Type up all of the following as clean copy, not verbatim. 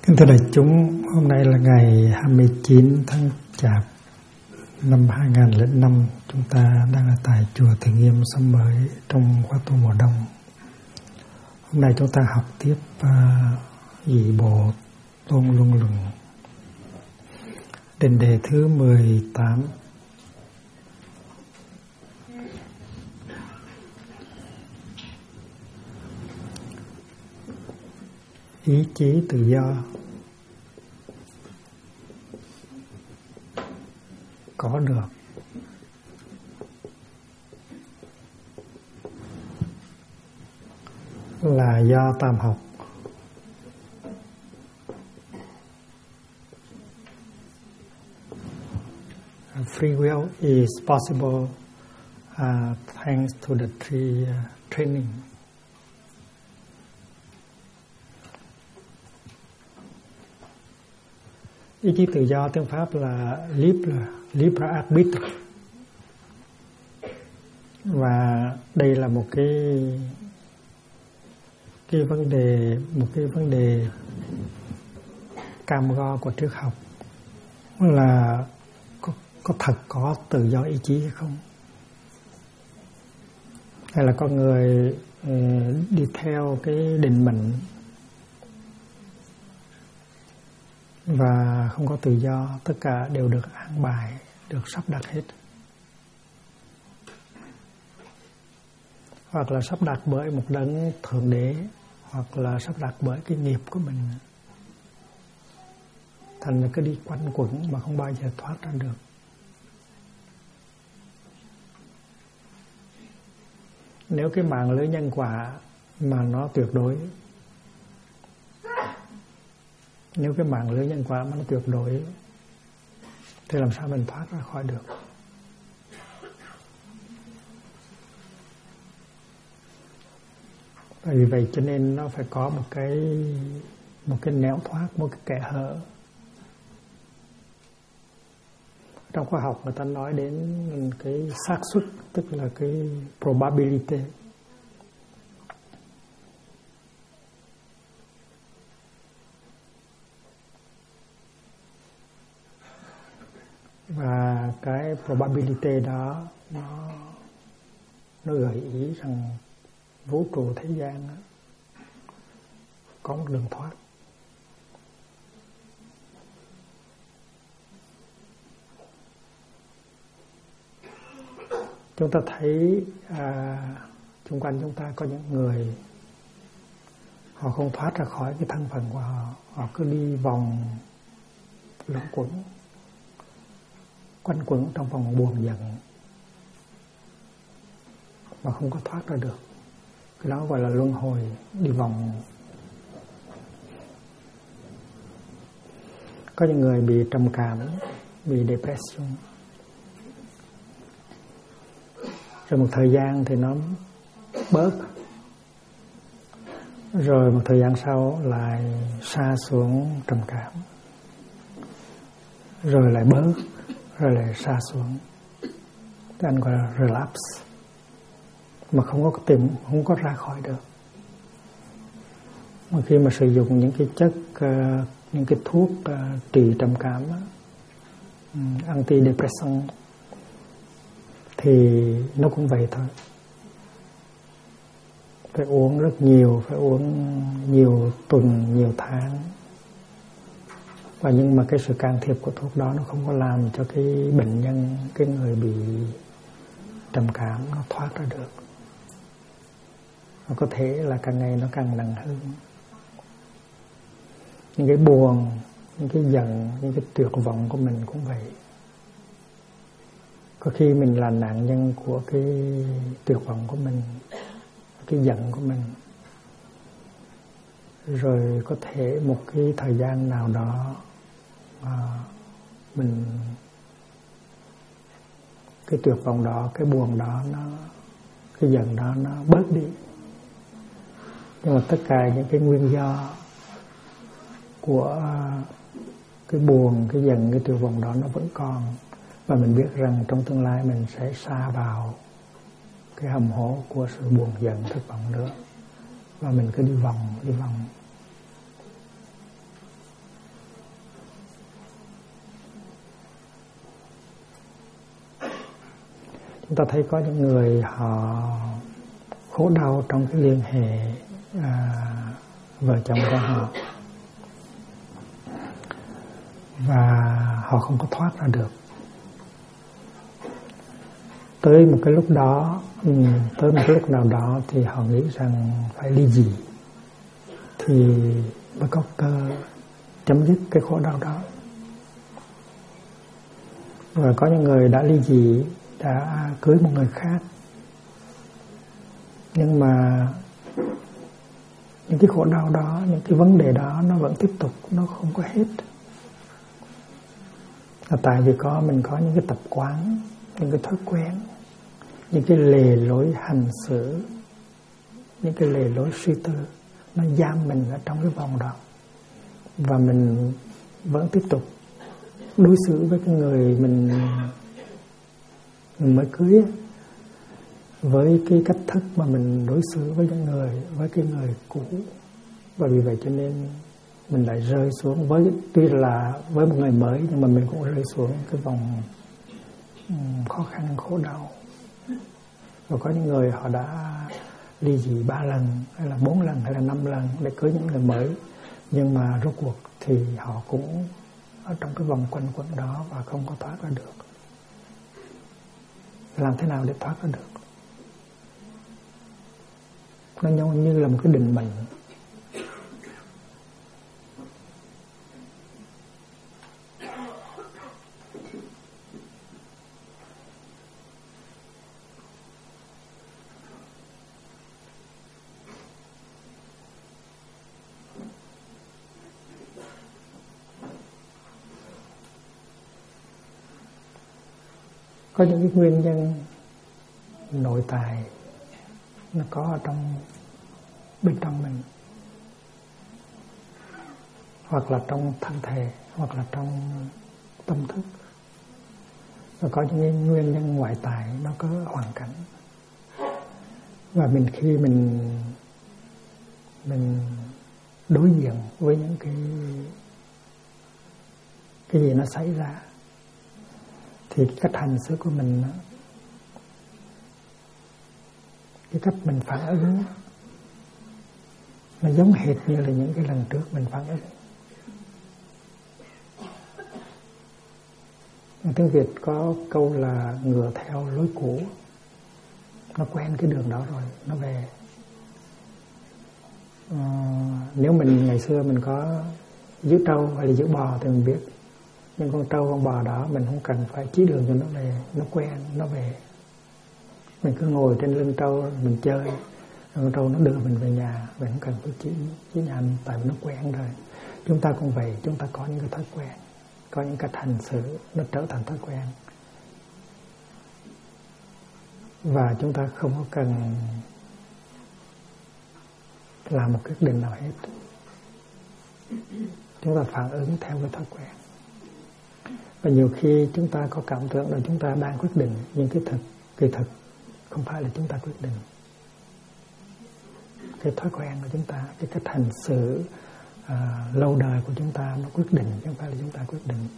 Thưa đại chúng, hôm nay là ngày 29 tháng Chạp năm 2005. Chúng ta đang ở tại chùa Thiện Nghiêm Xóm Mới trong khóa tu mùa đông. Hôm nay chúng ta học tiếp dị bộ Tôn Luân Luận, định đề thứ 18. Ý chí tự do có được là do tam học. Free will is possible thanks to the three training. Ý chí tự do tiếng Pháp là libre arbitre, và đây là một cái vấn đề cam go của triết học, là có tự do ý chí hay không, hay là con người đi theo cái định mệnh và không có tự do, tất cả đều được an bài, được sắp đặt hết, hoặc là sắp đặt bởi một đấng thượng đế, hoặc là sắp đặt bởi cái nghiệp của mình, thành ra cứ đi quanh quẩn mà không bao giờ thoát ra được. Nếu cái mạng lưới nhân quả mà nó tuyệt đối, thì làm sao mình thoát ra khỏi được? Bởi vì vậy cho nên nó phải có một cái nẻo thoát, một cái kẽ hở. Trong khoa học người ta nói đến cái xác suất, tức là cái probability. Và cái probability đó nó gợi ý rằng vũ trụ thế gian đó, có một đường thoát. Chúng ta thấy xung quanh chúng ta có những người họ không thoát ra khỏi cái thân phận của họ, họ cứ đi vòng luẩn quanh quẩn trong vòng buồn giận mà không có thoát ra được. Cái đó gọi là luân hồi, đi vòng. Có những người bị trầm cảm, bị depression, rồi một thời gian thì nó bớt, rồi một thời gian sau lại sa xuống trầm cảm, rồi lại bớt, rồi lại sa xuống. Thì anh gọi là relapse, mà không có ra khỏi được. Mà khi mà sử dụng những cái chất, những cái thuốc trị trầm cảm, antidepressant, thì nó cũng vậy thôi. Phải uống rất nhiều, phải uống nhiều tuần, nhiều tháng. Và nhưng mà cái sự can thiệp của thuốc đó nó không có làm cho cái bệnh nhân, cái người bị trầm cảm nó thoát ra được. Nó có thể là càng ngày nó càng nặng hơn. Những cái buồn, những cái giận, những cái tuyệt vọng của mình cũng vậy. Có khi mình là nạn nhân của cái tuyệt vọng của mình, cái giận của mình. Rồi có thể một cái thời gian nào đó mình, cái tuyệt vọng đó, cái buồn đó, cái giận đó nó bớt đi. Nhưng mà tất cả những cái nguyên do của cái buồn, cái giận, cái tuyệt vọng đó nó vẫn còn. Và mình biết rằng trong tương lai mình sẽ sa vào cái hầm hố của sự buồn giận, thất vọng nữa. Và mình cứ đi vòng. Chúng ta thấy có những người họ khổ đau trong cái liên hệ vợ chồng của họ, và họ không có thoát ra được. Tới một cái lúc đó, tới một cái lúc nào đó thì họ nghĩ rằng phải ly dị thì mới có cơ chấm dứt cái khổ đau đó. Và có những người đã ly dị, đã cưới một người khác, nhưng mà những cái khổ đau đó, những cái vấn đề đó nó vẫn tiếp tục, nó không có hết. Là tại vì mình có những cái tập quán, những cái thói quen, những cái lề lối hành xử, những cái lề lối suy tư, nó giam mình ở trong cái vòng đó. Và mình vẫn tiếp tục đối xử với cái người mình mới cưới với cái cách thức mà mình đối xử với cái người cũ. Và vì vậy cho nên mình lại rơi xuống, tuy là với một người mới, nhưng mà mình cũng rơi xuống cái vòng khó khăn, khổ đau. Và có những người họ đã ly dị 3 lần, hay là 4 lần, hay là 5 lần để cưới những người mới, nhưng mà rốt cuộc thì họ cũng ở trong cái vòng quanh quẩn đó và không có thoát ra được. Làm thế nào để thoát ra được? Nó như là một cái định mệnh. Có những cái nguyên nhân nội tại nó có ở bên trong mình, hoặc là trong thân thể, hoặc là trong tâm thức. Và có những cái nguyên nhân ngoại tại, nó có hoàn cảnh. Và khi mình đối diện với những cái gì nó xảy ra, thì cách hành xử của mình, cái cách mình phản ứng, nó giống hệt như là những cái lần trước mình phản ứng. Tiếng Việt có câu là ngựa theo lối cũ, nó quen cái đường đó rồi, nó về. Nếu mình ngày xưa mình có giữ trâu hay là giữ bò thì mình biết. Nhưng con trâu, con bò đó mình không cần phải chỉ đường cho nó về, nó quen, nó về. Mình cứ ngồi trên lưng trâu, mình chơi, con trâu nó đưa mình về nhà, mình không cần phải chỉ nhà, tại vì nó quen rồi. Chúng ta cũng vậy, chúng ta có những cái thói quen, có những cách hành xử, nó trở thành thói quen. Và chúng ta không có cần làm một quyết định nào hết. Chúng ta phản ứng theo cái thói quen. Và nhiều khi chúng ta có cảm tưởng là chúng ta đang quyết định, nhưng kỳ thực không phải là chúng ta quyết định. Cái thói quen của chúng ta, cái cách hành xử lâu đời của chúng ta nó quyết định, chứ không phải là chúng ta quyết định.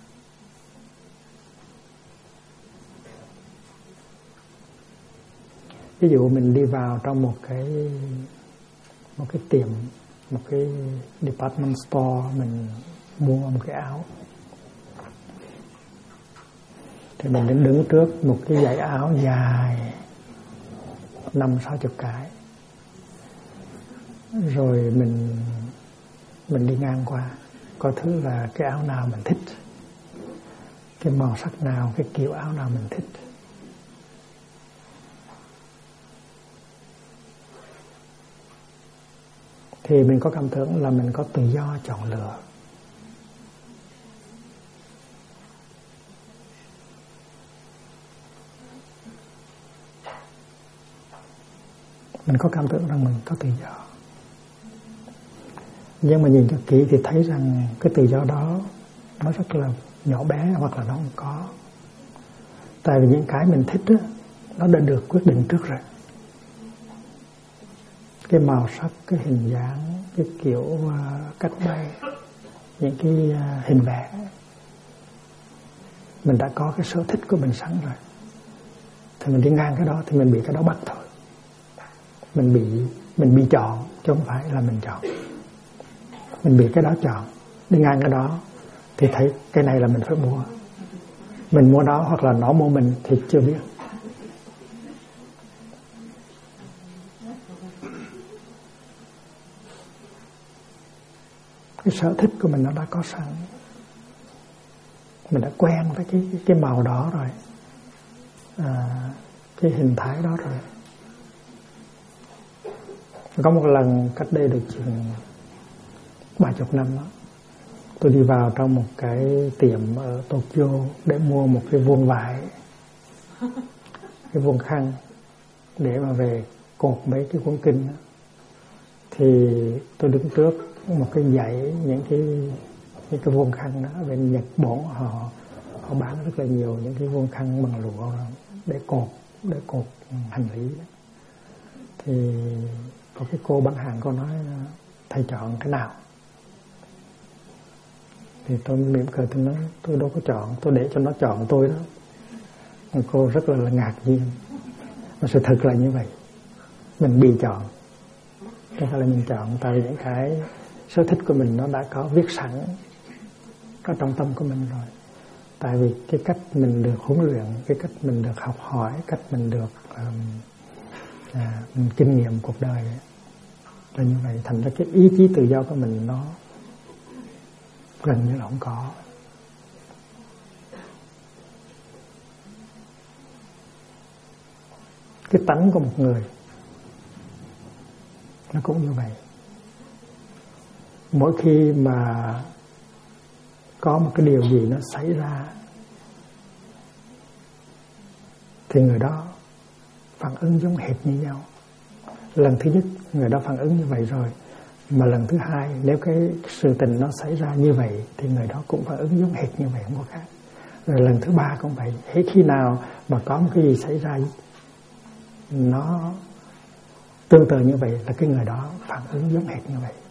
Ví dụ mình đi vào trong một cái tiệm, một cái department store, mình mua một cái áo. Thì mình đến đứng trước một cái dãy áo dài 50-60 cái. Rồi mình đi ngang qua, coi thứ là cái áo nào mình thích, cái màu sắc nào, cái kiểu áo nào mình thích. Thì mình có cảm tưởng là mình có tự do chọn lựa. Mình có cảm tưởng rằng mình có tự do. Nhưng mà nhìn cho kỹ thì thấy rằng cái tự do đó nó rất là nhỏ bé, hoặc là nó không có. Tại vì những cái mình thích đó, nó đã được quyết định trước rồi. Cái màu sắc, cái hình dáng, cái kiểu cách bay, những cái hình vẽ, mình đã có cái sở thích của mình sẵn rồi. thì mình đi ngang cái đó thì mình bị cái đó bắt thôi. Mình bị chọn chứ không phải là mình chọn. Mình bị cái đó chọn, đi ngang cái đó thì thấy cái này là mình phải mua. Mình mua đó hoặc là nó mua mình thì chưa biết. Cái sở thích của mình nó đã có sẵn. Mình đã quen với cái màu đó rồi, cái hình thái đó rồi. Có một lần cách đây được chừng 30 năm đó, tôi đi vào trong một cái tiệm ở Tokyo để mua một cái vuông vải, cái vuông khăn để mà về cột mấy cái cuốn kinh đó. Thì tôi đứng trước một cái dãy những cái vuông khăn đó. Bên Nhật Bản họ bán rất là nhiều những cái vuông khăn bằng lụa để cột hành lý đó. Thì có cái cô bán hàng, cô nói thầy chọn cái nào? Thì tôi mỉm cười, tôi nói tôi đâu có chọn, tôi để cho nó chọn tôi đó. Cô rất là ngạc nhiên. Mà sự thật là như vậy, mình bị chọn, không phải là mình chọn. Tại vì những cái sở thích của mình nó đã có viết sẵn ở trong tâm của mình rồi. Tại vì cái cách mình được huấn luyện, cái cách mình được học hỏi, cách mình được kinh nghiệm cuộc đời là như vậy. Thành ra cái ý chí tự do của mình nó gần như là không có. Cái tánh của một người nó cũng như vậy. Mỗi khi mà có một cái điều gì nó xảy ra thì người đó phản ứng giống hệt như nhau. Lần thứ nhất người đó phản ứng như vậy rồi, mà lần thứ hai nếu cái sự tình nó xảy ra như vậy thì người đó cũng phản ứng giống hệt như vậy, không có khác. Rồi lần thứ ba cũng vậy. Hết khi nào mà có một cái gì xảy ra nó tương tự như vậy là cái người đó phản ứng giống hệt như vậy.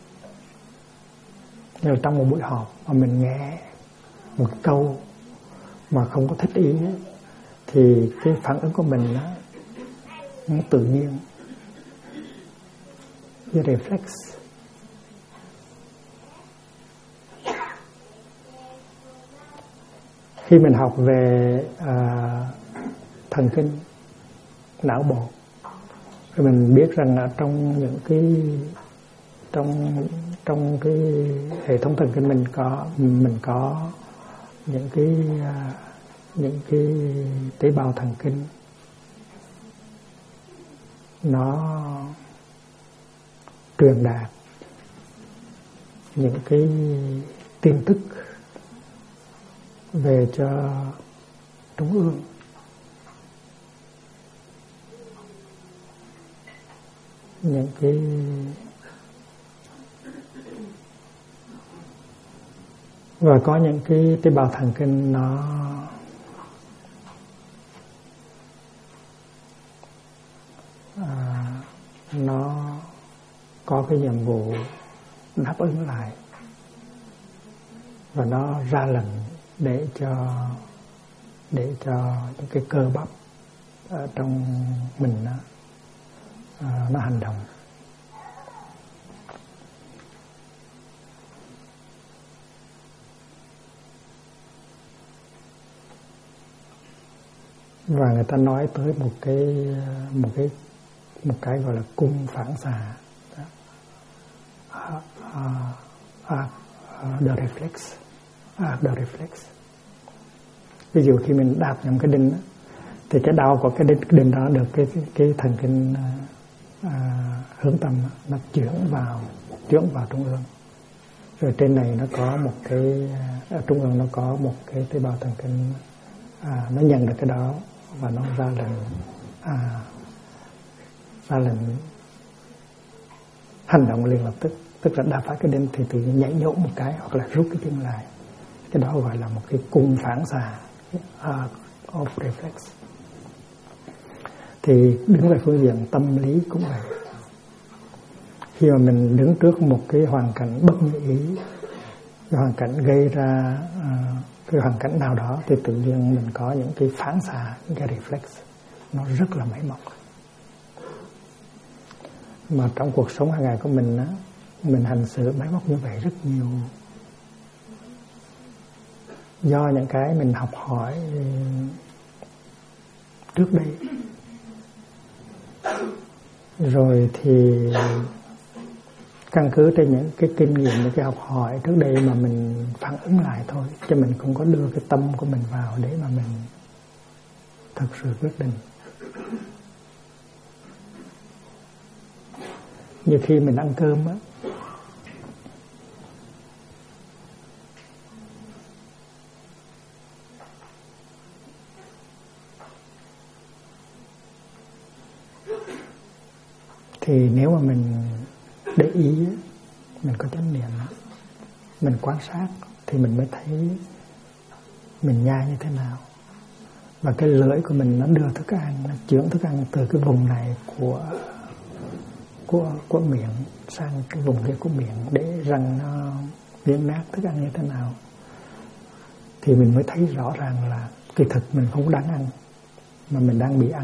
Nhưng trong một buổi họp mà mình nghe một câu mà không có thích ý ấy, thì cái phản ứng của mình nó tự nhiên, cái reflex. Khi mình học về thần kinh não bộ thì mình biết rằng là trong những cái trong cái hệ thống thần kinh mình có những cái tế bào thần kinh nó truyền đạt những cái tin tức về cho trung ương. Những cái và có những cái tế bào thần kinh nó có cái nhiệm vụ đáp ứng lại và nó ra lệnh để cho những cái cơ bắp ở trong mình nó hành động. Và người ta nói tới một cái gọi là cung phản xạ, the reflex. Ví dụ khi mình đạp nhầm cái đinh thì cái đau của cái đinh đó được cái thần kinh hướng tâm nó chuyển vào trung ương. Rồi trên này nó có một cái ở trung ương nó có một cái tế bào thần kinh nó nhận được cái đó và nó ra lệnh hành động liền lập tức. Tức là đạp phải cái đinh thì tự nhiên nhảy nhổm một cái hoặc là rút cái chân lại. Cái đó gọi là một cái cung phản xạ, of reflex. Thì đứng về phương diện tâm lý cũng vậy. Khi mà mình đứng trước một cái hoàn cảnh bất như ý, cái hoàn cảnh gây ra cái hoàn cảnh nào đó thì tự nhiên mình có những cái phản xạ, những cái reflex. nó rất là máy móc. Mà trong cuộc sống hàng ngày của mình á, mình hành xử máy móc như vậy rất nhiều, do những cái mình học hỏi trước đây. Rồi thì căn cứ trên những cái kinh nghiệm, những cái học hỏi trước đây mà mình phản ứng lại thôi, chứ mình không có đưa cái tâm của mình vào để mà mình thật sự quyết định. Như khi mình ăn cơm á, thì nếu mà mình để ý, mình có chánh niệm, mình quan sát, thì mình mới thấy mình nhai như thế nào. Và cái lưỡi của mình nó đưa thức ăn, nó chuyển thức ăn từ cái vùng này của miệng sang cái vùng kia của miệng để răng nó nghiền nát thức ăn như thế nào. Thì mình mới thấy rõ ràng là kỳ thực mình không đang ăn, mà mình đang bị ăn.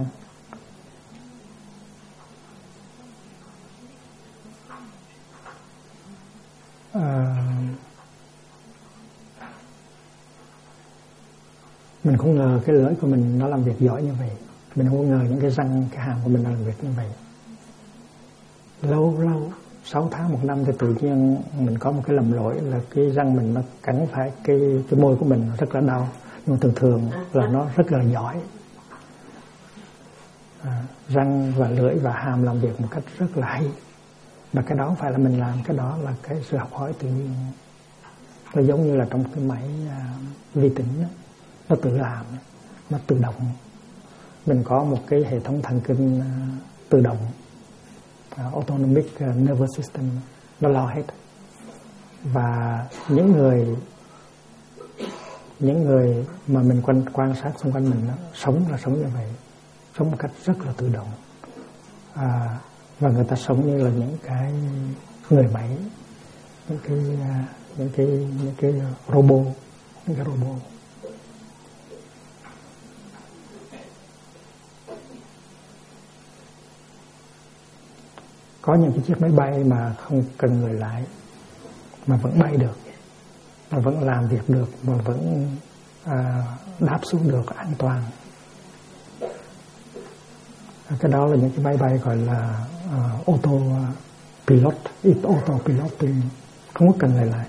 Mình không ngờ cái lưỡi của mình nó làm việc giỏi như vậy. Mình không ngờ những cái răng, cái hàm của mình nó làm việc như vậy. Lâu 6 tháng 1 năm thì tự nhiên mình có một cái lầm lỗi là cái răng mình nó cắn phải cái môi của mình rất là đau. Nhưng mà thường là nó rất là giỏi. Răng và lưỡi và hàm làm việc một cách rất là hay. Và cái đó không phải là mình làm, cái đó là cái sự học hỏi tự nhiên. Nó giống như là trong cái máy vi tính đó, nó tự làm, nó tự động. Mình có một cái hệ thống thần kinh tự động, autonomic nervous system, nó lo hết. Và những người mà mình quan sát xung quanh mình, sống như vậy, sống một cách rất là tự động. Và người ta sống như là những cái người máy, những cái robot, những cái robot. Có những cái chiếc máy bay mà không cần người lái mà vẫn bay được, mà vẫn làm việc được, mà vẫn đáp xuống được an toàn. Cái đó là những cái máy bay gọi là autopilot, autopiloting, không có cần người lái.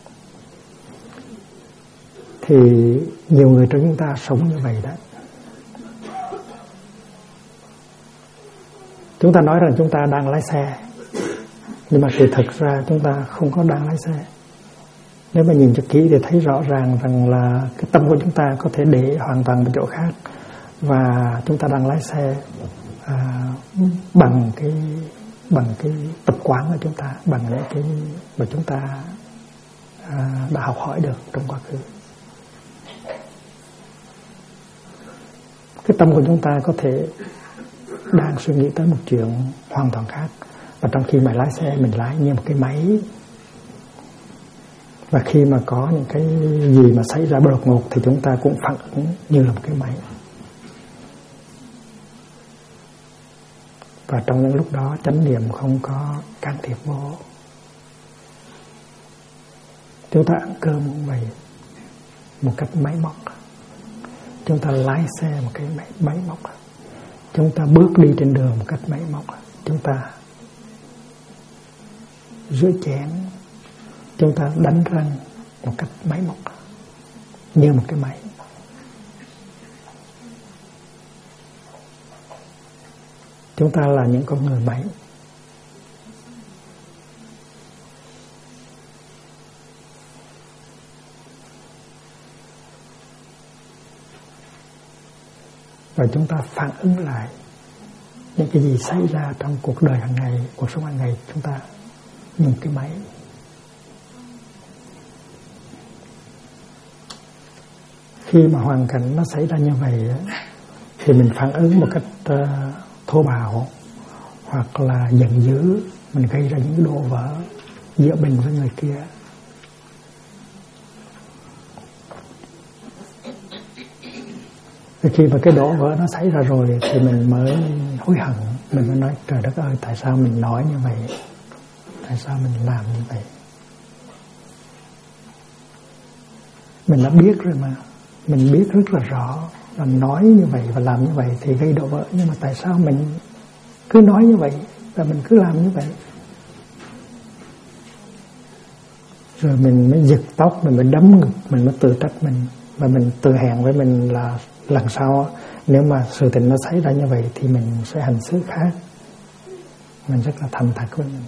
Thì nhiều người trong chúng ta sống như vậy đó. Chúng ta nói rằng chúng ta đang lái xe, nhưng mà thực ra chúng ta không có đang lái xe. Nếu mà nhìn cho kỹ thì thấy rõ ràng rằng là cái tâm của chúng ta có thể để hoàn toàn một chỗ khác, và chúng ta đang lái xe bằng cái tập quán của chúng ta, bằng những cái mà chúng ta đã học hỏi được trong quá khứ. Cái tâm của chúng ta có thể đang suy nghĩ tới một chuyện hoàn toàn khác, và trong khi mà lái xe mình lái như một cái máy. Và khi mà có những cái gì mà xảy ra đột ngột thì chúng ta cũng phản ứng như là một cái máy. Và trong những lúc đó chánh niệm không có can thiệp vô. Chúng ta ăn cơm cũng vậy, một cách máy móc. Chúng ta lái xe một cái máy móc. Chúng ta bước đi trên đường một cách máy móc. Chúng ta rửa chén, chúng ta đánh răng một cách máy móc, như một cái máy. Chúng ta là những con người máy. Và chúng ta phản ứng lại những cái gì xảy ra trong cuộc đời hàng ngày, cuộc sống hàng ngày, chúng ta như một cái máy. Khi mà hoàn cảnh nó xảy ra như vậy thì mình phản ứng một cách thô bạo hoặc là giận dữ, mình gây ra những đổ vỡ giữa mình với người kia. Khi mà cái đổ vỡ nó xảy ra rồi thì mình mới hối hận, mình mới nói trời đất ơi, tại sao mình nói như vậy, tại sao mình làm như vậy. Mình đã biết rồi mà, mình biết rất là rõ là nói như vậy và làm như vậy thì gây đổ vỡ, nhưng mà tại sao mình cứ nói như vậy và mình cứ làm như vậy. Rồi mình mới giật tóc, mình mới đấm ngực, mình mới tự trách mình. Và mình tự hẹn với mình là lần sau nếu mà sự tình nó xảy ra như vậy thì mình sẽ hành xử khác. Mình rất là thành thật với mình.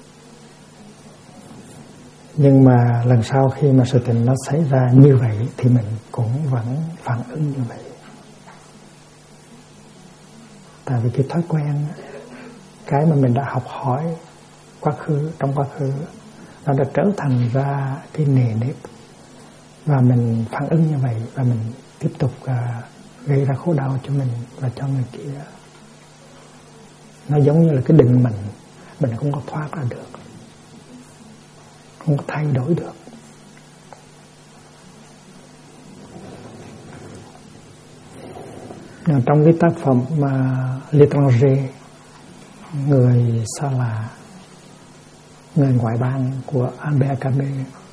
Nhưng mà lần sau khi mà sự tình nó xảy ra như vậy thì mình cũng vẫn phản ứng như vậy. Tại vì cái thói quen, cái mà mình đã học hỏi trong quá khứ, nó đã trở thành ra cái nề nếp. Và mình phản ứng như vậy và mình tiếp tục gây ra khổ đau cho mình và cho người kia. Nó giống như là cái định mình không có thoát ra được, không có thay đổi được. Trong cái tác phẩm mà L'étranger, người xa lạ, người ngoại bang của Albert Camus,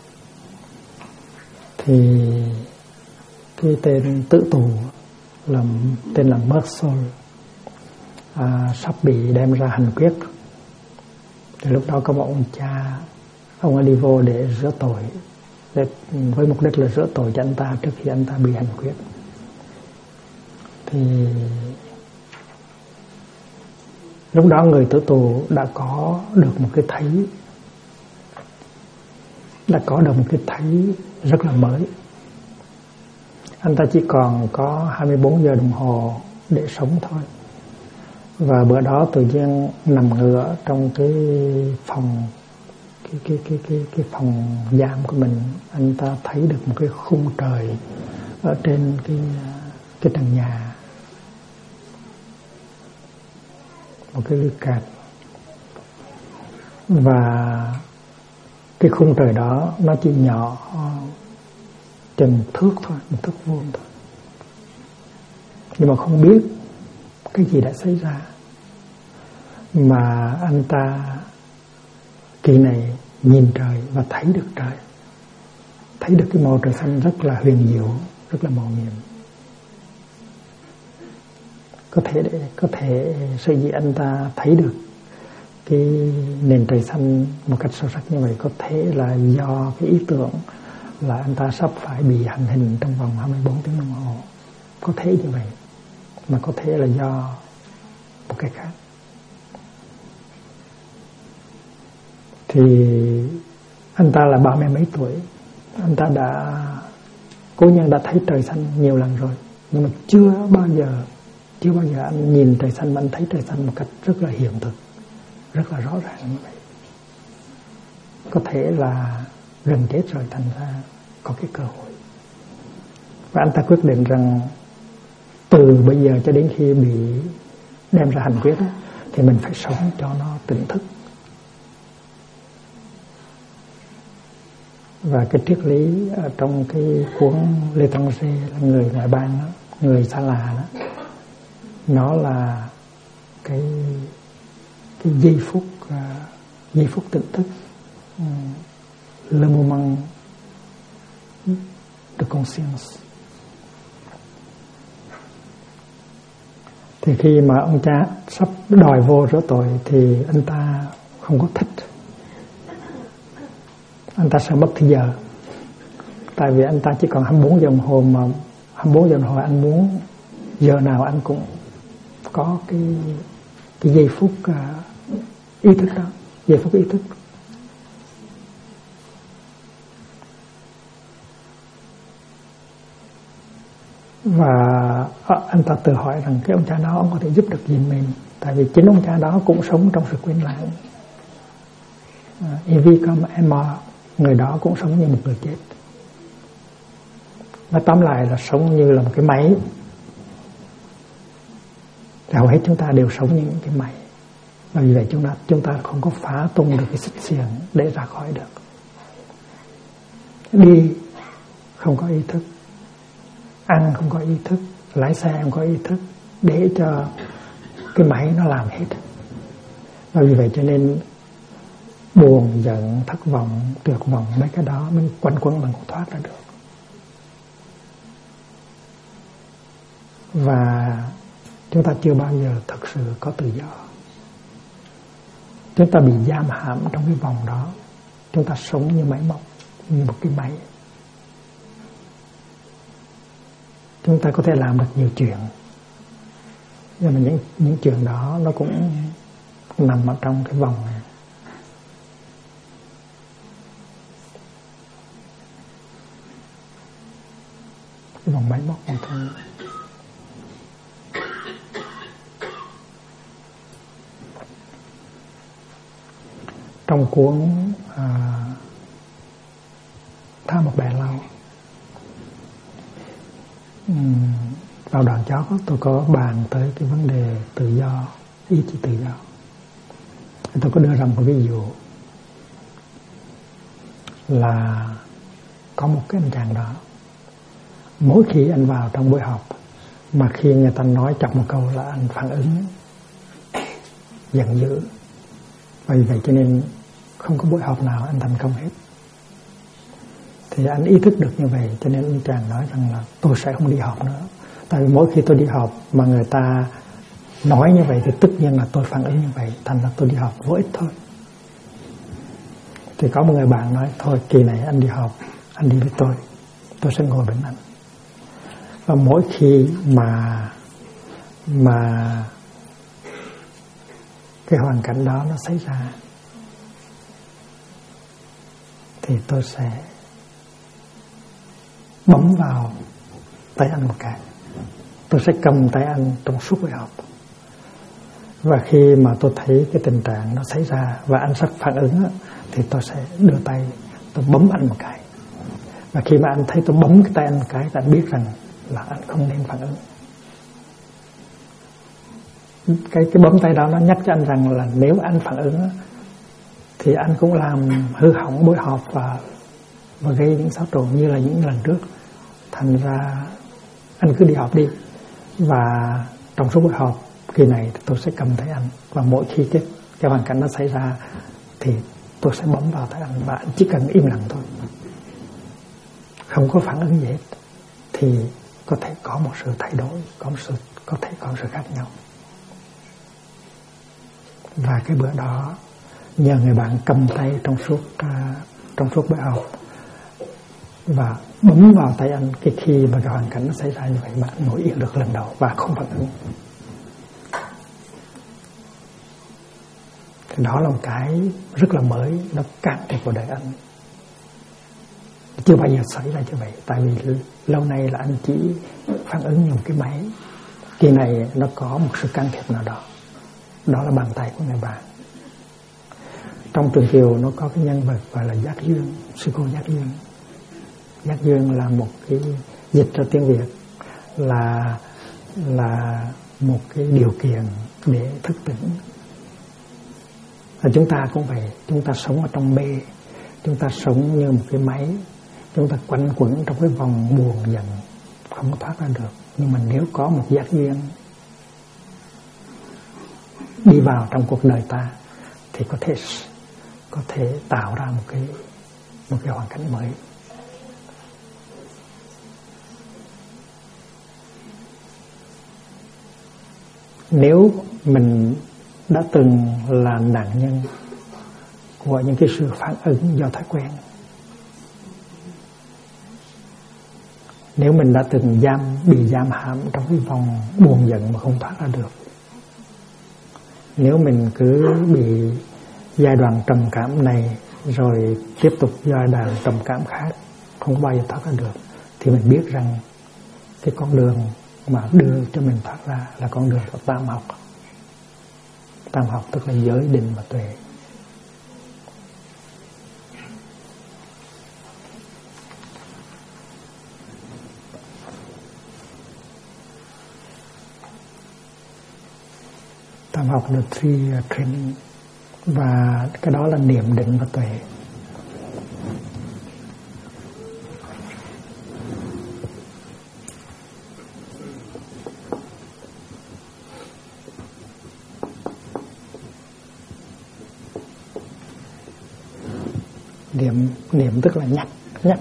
thì cái tên tử tù tên là Meursault sắp bị đem ra hành quyết. Thì lúc đó có một ông cha, ông ấy đi vô để rửa tội, với mục đích là rửa tội cho anh ta trước khi anh ta bị hành quyết. Thì lúc đó người tử tù đã có được một cái thấy rất là mới. Anh ta chỉ còn có 24 giờ đồng hồ để sống thôi. Và bữa đó tự nhiên nằm ngửa trong cái phòng cái phòng giam của mình, anh ta thấy được một cái khung trời ở trên cái trần nhà, một cái lưới cạt. Và cái khung trời đó nó chỉ nhỏ chừng thước thôi, một thước vuông thôi. Nhưng mà không biết cái gì đã xảy ra, mà anh ta kỳ này nhìn trời và thấy được trời, thấy được cái màu trời xanh rất là huyền diệu, rất là màu nhiệm. Có thể sự gì anh ta thấy được cái nền trời xanh một cách sâu sắc như vậy, có thể là do cái ý tưởng là anh ta sắp phải bị hành hình trong vòng 24 tiếng đồng hồ. Có thể như vậy, mà có thể là do một cái khác. Thì anh ta là 30 mấy tuổi, anh ta cố nhiên đã thấy trời xanh nhiều lần rồi, nhưng mà chưa bao giờ anh nhìn trời xanh mà anh thấy trời xanh một cách rất là hiện thực, rất là rõ ràng như vậy. Có thể là gần chết rồi, thành ra có cái cơ hội. Và anh ta quyết định rằng từ bây giờ cho đến khi bị đem ra hành quyết thì mình phải sống cho nó tỉnh thức. Và cái triết lý ở trong cái cuốn L'étranger là người ngoại bang đó, người xa lạ đó, nó là cái giây phút tỉnh thức, le moment de conscience. Thì khi mà ông cha sắp đòi vô rửa tội thì anh ta không có thích, anh ta sợ mất thời giờ. Tại vì anh ta chỉ còn 24 giờ đồng hồ, mà 24 giờ đồng hồ anh muốn giờ nào anh cũng có cái giây phút ý thức đó, giây phút ý thức. Và anh ta tự hỏi rằng cái ông cha đó ông có thể giúp được gì mình, tại vì chính ông cha đó cũng sống trong sự quên lãng. Evie comme Emma, người đó cũng sống như một người chết. Nói tóm lại là sống như là một cái máy. Hầu hết chúng ta đều sống như những cái máy. Và vì vậy chúng ta không có phá tung được cái xích xiềng để ra khỏi được. Đi không có ý thức, ăn không có ý thức, lái xe em có ý thức để cho cái máy nó làm hết. Và vì vậy cho nên buồn, giận, thất vọng, tuyệt vọng, mấy cái đó mình quanh quẩn mình không thoát ra được. Và chúng ta chưa bao giờ thật sự có tự do. Chúng ta bị giam hãm trong cái vòng đó. Chúng ta sống như máy móc, như một cái máy. Chúng ta có thể làm được nhiều chuyện, nhưng mà những chuyện đó nó cũng nằm ở trong cái vòng này. Cái vòng máy móc này thôi. Trong cuốn Tha một bè lau, vào đoạn chót tôi có bàn tới cái vấn đề tự do, ý chí tự do. Tôi có đưa ra một ví dụ là có một cái anh chàng đó, mỗi khi anh vào trong buổi họp mà khi người ta nói chọc một câu là anh phản ứng giận dữ. Vì vậy cho nên không có buổi họp nào anh thành công hết. Thì anh ý thức được như vậy, cho nên anh chàng nói rằng là tôi sẽ không đi họp nữa. Tại vì mỗi khi tôi đi họp mà người ta nói như vậy thì tất nhiên là tôi phản ứng như vậy, thành là tôi đi họp vô ích thôi. Thì có một người bạn nói thôi kỳ này anh đi họp, anh đi với tôi sẽ ngồi bên anh. Và mỗi khi mà cái hoàn cảnh đó nó xảy ra thì tôi sẽ bấm vào tay anh một cái. Tôi sẽ cầm tay anh trong suốt buổi họp. Và khi mà tôi thấy cái tình trạng nó xảy ra và anh sắp phản ứng thì tôi sẽ đưa tay, tôi bấm anh một cái. Và khi mà anh thấy tôi bấm cái tay anh một cái thì anh biết rằng là anh không nên phản ứng. Cái bấm tay đó nó nhắc cho anh rằng là nếu anh phản ứng thì anh cũng làm hư hỏng buổi họp và gây những xáo trộn như là những lần trước. Thành ra anh cứ đi họp đi, và trong số buổi họp kỳ này tôi sẽ cầm tay anh, và mỗi khi cái hoàn cảnh nó xảy ra thì tôi sẽ bấm vào tay anh, và anh chỉ cần im lặng thôi, không có phản ứng gì hết, thì có thể có một sự thay đổi, có thể có sự khác nhau. Và cái bữa đó nhờ người bạn cầm tay trong suốt buổi họp và bấm vào tay anh, cái khi mà cái hoàn cảnh nó xảy ra như vậy, bạn ngồi yên được lần đầu và không phản ứng. Thì đó là một cái rất là mới, nó can thiệp vào đời anh. Chưa bao giờ xảy ra như vậy. Tại vì lâu nay là anh chỉ phản ứng như một cái máy. Kỳ này nó có một sự can thiệp nào đó. Đó là bàn tay của người bạn. Trong Trường Kiều nó có cái nhân vật gọi là Giác Dương, sư cô Giác Dương. Giác Dương là một cái dịch ra tiếng Việt là một cái điều kiện để thức tỉnh. Và chúng ta cũng vậy, chúng ta sống ở trong mê, chúng ta sống như một cái máy, chúng ta quanh quẩn trong cái vòng buồn giận, không thoát ra được. Nhưng mà nếu có một giác duyên đi vào trong cuộc đời ta thì có thể tạo ra một cái hoàn cảnh mới. Nếu mình đã từng là nạn nhân của những cái sự phản ứng do thói quen, nếu mình đã từng bị giam hãm trong cái vòng buồn giận mà không thoát ra được, nếu mình cứ bị giai đoạn trầm cảm này rồi tiếp tục giai đoạn trầm cảm khác, không bao giờ thoát ra được, thì mình biết rằng cái con đường mà đưa cho mình thoát ra là con đường của tam học. Tam học tức là giới, định và tuệ. Tam học là three training, và cái đó là niệm, định và tuệ. Niệm tức là nhắc,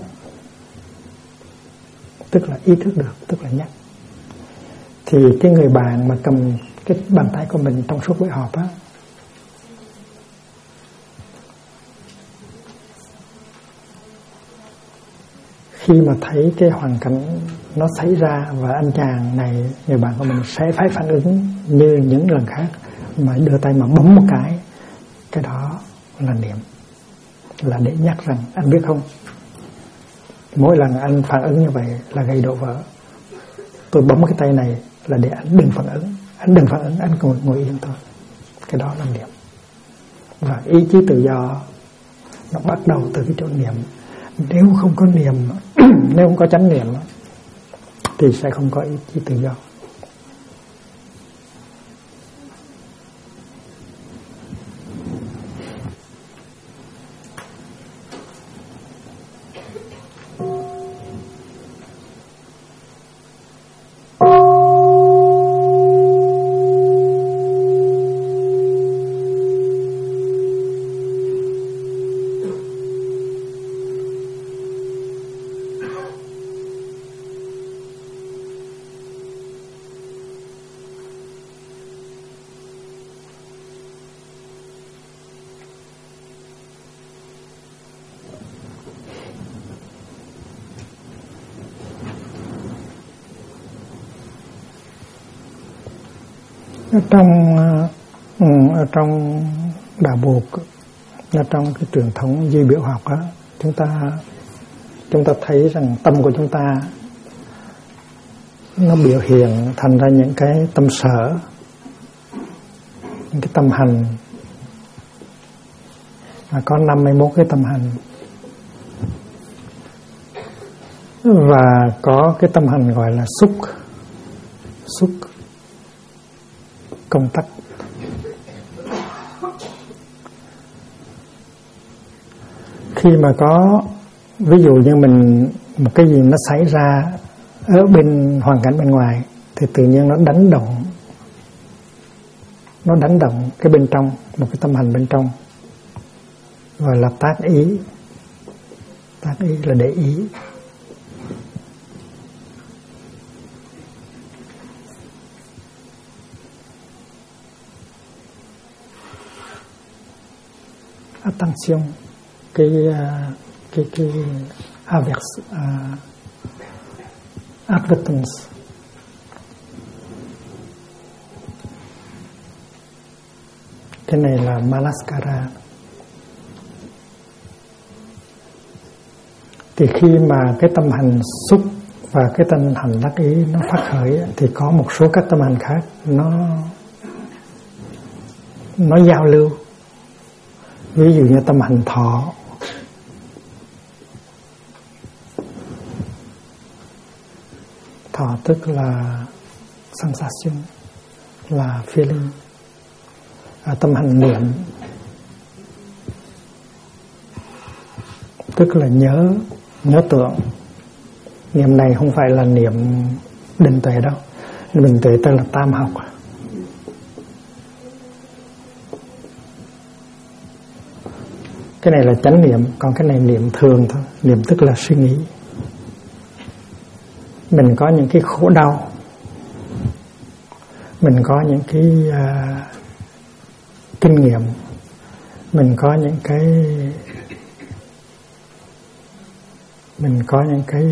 tức là ý thức được, tức là nhắc. Thì cái người bạn mà cầm cái bàn tay của mình trong suốt buổi họp á, khi mà thấy cái hoàn cảnh nó xảy ra và anh chàng này, người bạn của mình sẽ phải phản ứng như những lần khác, mà đưa tay mà bấm một cái đó là niệm, là để nhắc rằng anh biết không, mỗi lần anh phản ứng như vậy là gây đổ vỡ. Tôi bấm cái tay này là để anh đừng phản ứng, anh ngồi yên thôi. Cái đó là niệm. Và ý chí tự do nó bắt đầu từ cái chỗ niệm. Nếu không có niệm, nếu không có chánh niệm thì sẽ không có ý chí tự do. Ở trong đạo Buộc, trong cái truyền thống duy biểu học á, chúng ta thấy rằng tâm của chúng ta nó biểu hiện thành ra những cái tâm sở, những cái tâm hành, và có 51 cái tâm hành, và có cái tâm hành gọi là xúc công tắc. Khi mà có, ví dụ như một cái gì nó xảy ra ở bên hoàn cảnh bên ngoài, thì tự nhiên nó đánh động cái bên trong, một cái tâm hành bên trong, gọi là tác ý là để ý. Attention, cái advertence. Cái này là Manaskara. Thì khi mà cái tâm hành xúc và cái tâm hành đắc ý nó phát khởi, thì có một số các tâm hành khác nó giao lưu. Ví dụ như tâm hành thọ, tức là sensation, là feeling. Tâm hành niệm tức là nhớ tưởng. Niệm này không phải là niệm định tuệ đâu, định tuệ tức là tam học. Cái này là chánh niệm, còn cái này niệm thường thôi. Niệm tức là suy nghĩ. Mình có những cái khổ đau, mình có những cái kinh nghiệm, mình có những cái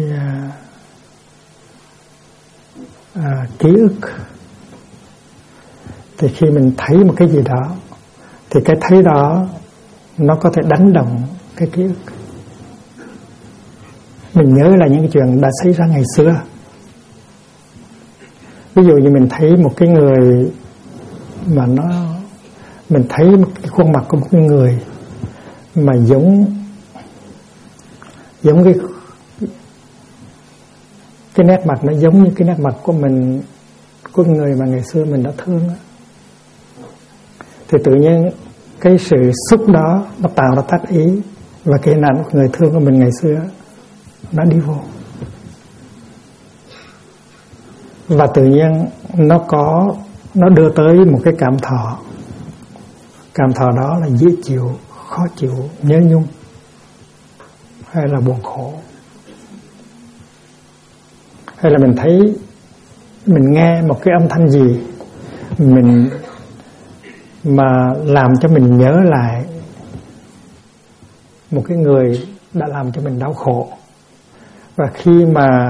ký ức. Thì khi mình thấy một cái gì đó, thì cái thấy đó nó có thể đánh động cái ký ức. Mình nhớ là những cái chuyện đã xảy ra ngày xưa. Ví dụ như mình thấy một cái người mà mình thấy một cái khuôn mặt của một cái người mà giống cái nét mặt nó giống như cái nét mặt của mình, của người mà ngày xưa mình đã thương á, thì tự nhiên cái sự xúc đó nó tạo ra tác ý, và cái hình ảnh của người thương của mình ngày xưa nó đi vô, và tự nhiên nó đưa tới một cái cảm thọ đó là dễ chịu, khó chịu, nhớ nhung. hay là buồn khổ, hay là mình thấy, mình nghe một cái âm thanh gì mình mà làm cho mình nhớ lại một cái người đã làm cho mình đau khổ. Và khi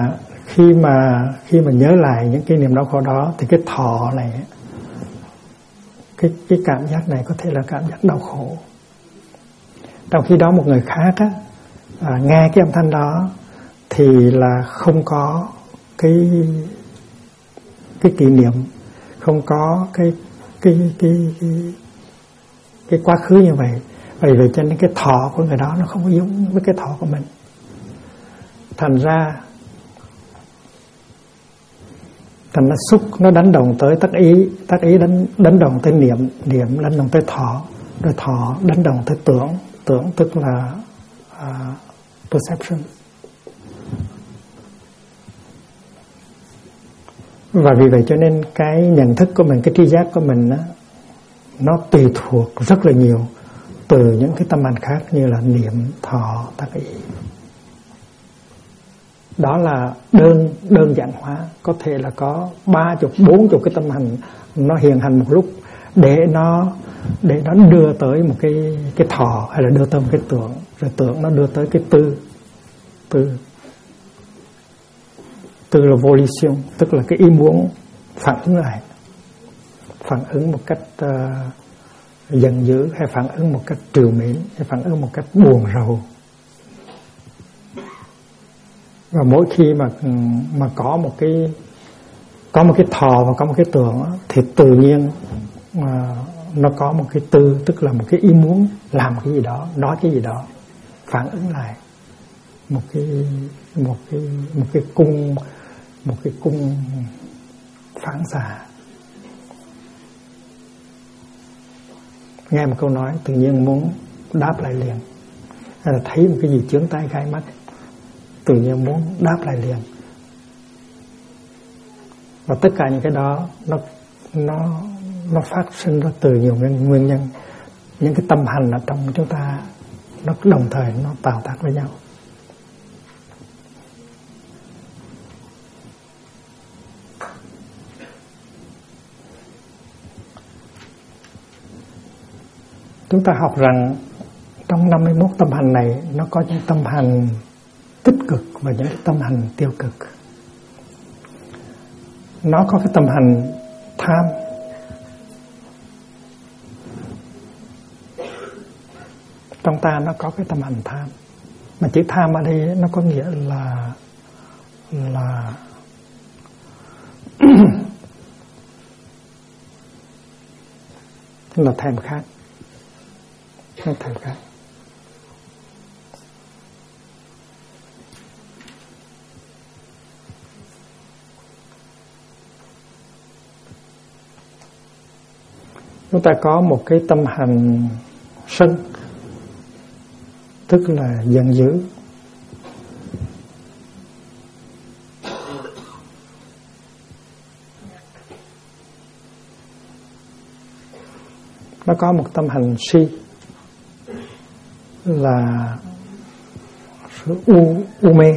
mà nhớ lại những cái niềm đau khổ đó thì cái thọ này, cái cảm giác này có thể là cảm giác đau khổ. Trong khi đó một người khác á, nghe cái âm thanh đó thì là không có cái kỷ niệm, không có cái quá khứ như vậy. Vậy cho nên cái thọ của người đó nó không có giống với cái thọ của mình. Thành ra xúc nó đánh đồng tới tác ý đánh đồng tới niệm đánh đồng tới thọ, rồi thọ đánh đồng tới tưởng tức là perception. Và vì vậy cho nên cái nhận thức của mình, cái tri giác của mình á, nó tùy thuộc rất là nhiều từ những cái tâm hành khác như là niệm, thọ, tác ý. Đó là đơn giản hóa. Có thể là có 30, 40 cái tâm hành nó hiện hành một lúc để nó đưa tới một cái thọ, hay là đưa tới một cái tưởng, rồi tưởng nó đưa tới cái tư là volition, tức là cái ý muốn phản ứng lại, phản ứng một cách giận dữ, hay phản ứng một cách trìu mến, hay phản ứng một cách buồn rầu. Và mỗi khi mà có một cái thọ và có một cái tưởng thì tự nhiên nó có một cái tư, tức là một cái ý muốn làm cái gì đó, nói cái gì đó, phản ứng lại một cái cung phản xạ. Nghe một câu nói tự nhiên muốn đáp lại liền, hay là thấy một cái gì chướng tai gai mắt tự nhiên muốn đáp lại liền. Và tất cả những cái đó nó phát sinh ra từ nhiều nguyên nhân. Những cái tâm hành ở trong chúng ta nó đồng thời nó tạo tác với nhau. Chúng ta học rằng trong 51 tâm hành này nó có những tâm hành tích cực và những tâm hành tiêu cực. Nó có cái tâm hành tham. Trong ta nó có cái tâm hành tham. Mà chữ tham ở đây nó có nghĩa là là thèm khát. Nó thèm khát. Chúng ta có một cái tâm hành sân, tức là giận dữ. Nó có một tâm hành si, là sự u mê.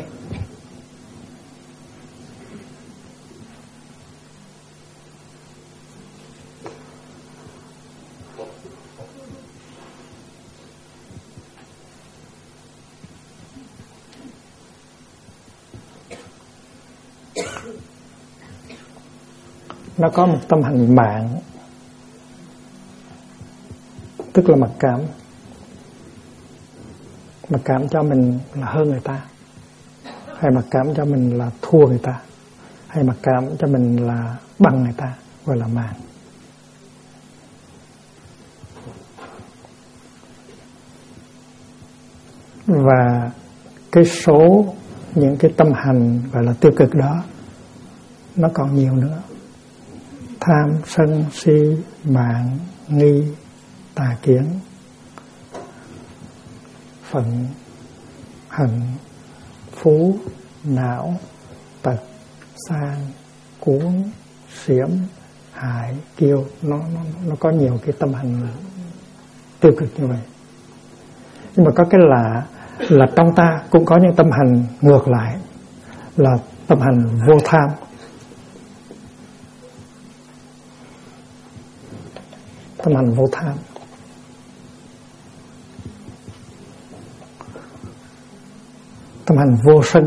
Nó có một tâm hành mạng, tức là mặc cảm cho mình là hơn người ta, hay mặc cảm cho mình là thua người ta, hay mặc cảm cho mình là bằng người ta, gọi là mạng. Và cái số những cái tâm hành gọi là tiêu cực đó nó còn nhiều nữa. Tham, sân, si, mạng, nghi, tà kiến, phận, hận, phú, não, tật, sang, cuốn, xiểm, hại, kiêu. Nó có nhiều cái tâm hành tiêu cực như vậy. Nhưng mà có cái lạ là trong ta cũng có những tâm hành ngược lại, là tâm hành vô tham. Tâm hành vô tham. Tâm hành vô sân.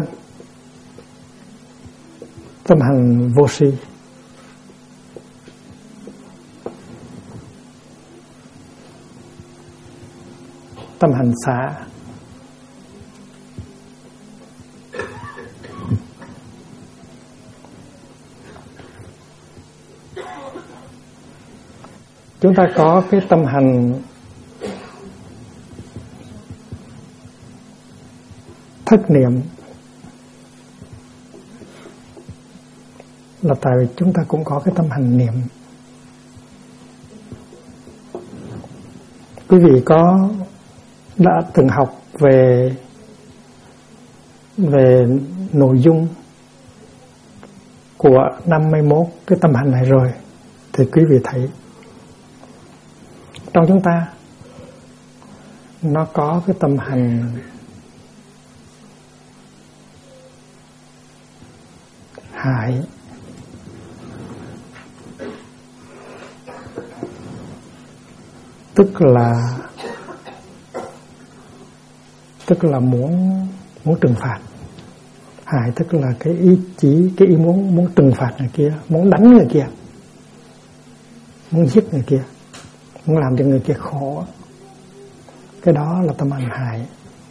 Tâm hành vô si. Tâm hành xả. Chúng ta có cái tâm hành thất niệm, là tại vì chúng ta cũng có cái tâm hành niệm. Quý vị đã từng học về nội dung của 51 cái tâm hành này rồi, thì quý vị thấy trong chúng ta nó có cái tâm hành hại, tức là muốn trừng phạt. Hại tức là cái ý chí, cái ý muốn trừng phạt người kia, muốn đánh người kia, muốn giết người kia, muốn làm cho người kia khổ. Cái đó là tâm hành hại,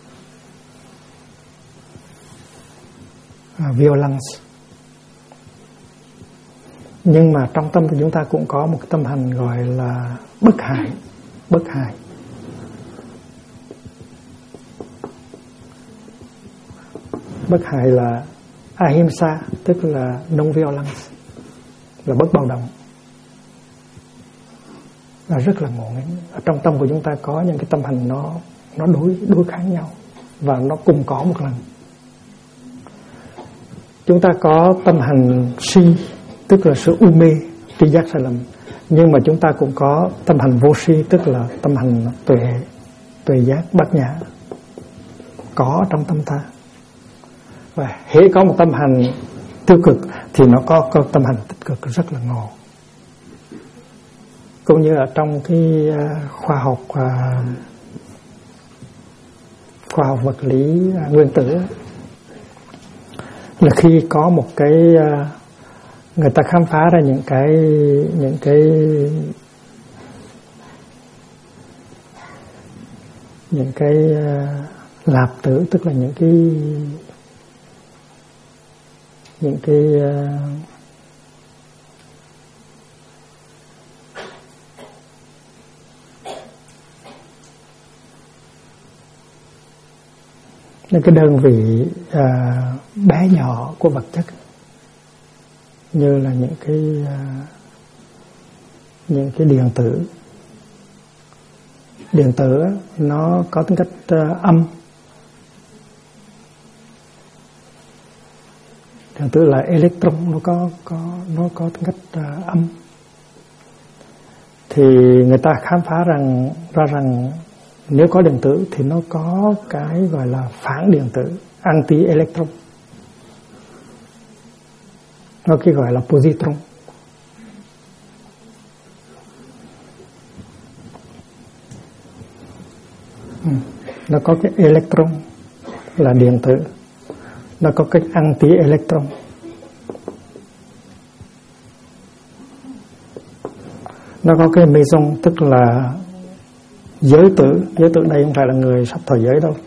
violence. Nhưng mà trong tâm của chúng ta cũng có một cái tâm hành gọi là bất hại. Bất hại. Bất hại là ahimsa, tức là non-violence, là bất bạo động, là rất là ngộ nghĩnh. Ở trong tâm của chúng ta có những cái tâm hành nó đối kháng nhau và nó cùng có một lần. Chúng ta có tâm hành si, tức là sự u mê, tri giác sai lầm. Nhưng mà chúng ta cũng có tâm hành vô si, tức là tâm hành tuệ giác bát nhã, có trong tâm ta. Và hễ có một tâm hành tiêu cực thì nó có tâm hành tích cực rất là ngộ. Cũng như ở trong cái khoa học vật lý nguyên tử, là khi có một cái người ta khám phá ra những cái lạp tử, tức là những cái đơn vị bé nhỏ của vật chất, như là những cái điện tử. Điện tử nó có tính cách âm. Điện tử là electron, nó có tính cách âm. Thì người ta khám phá ra rằng nếu có điện tử thì nó có cái gọi là phản điện tử, anti-electron, nó cái gọi là positron. Nó có cái electron là điện tử, nó có cái anti-electron. Nó có cái meson, tức là giới tử. Giới tử đây không phải là người sắp thọ giới đâu.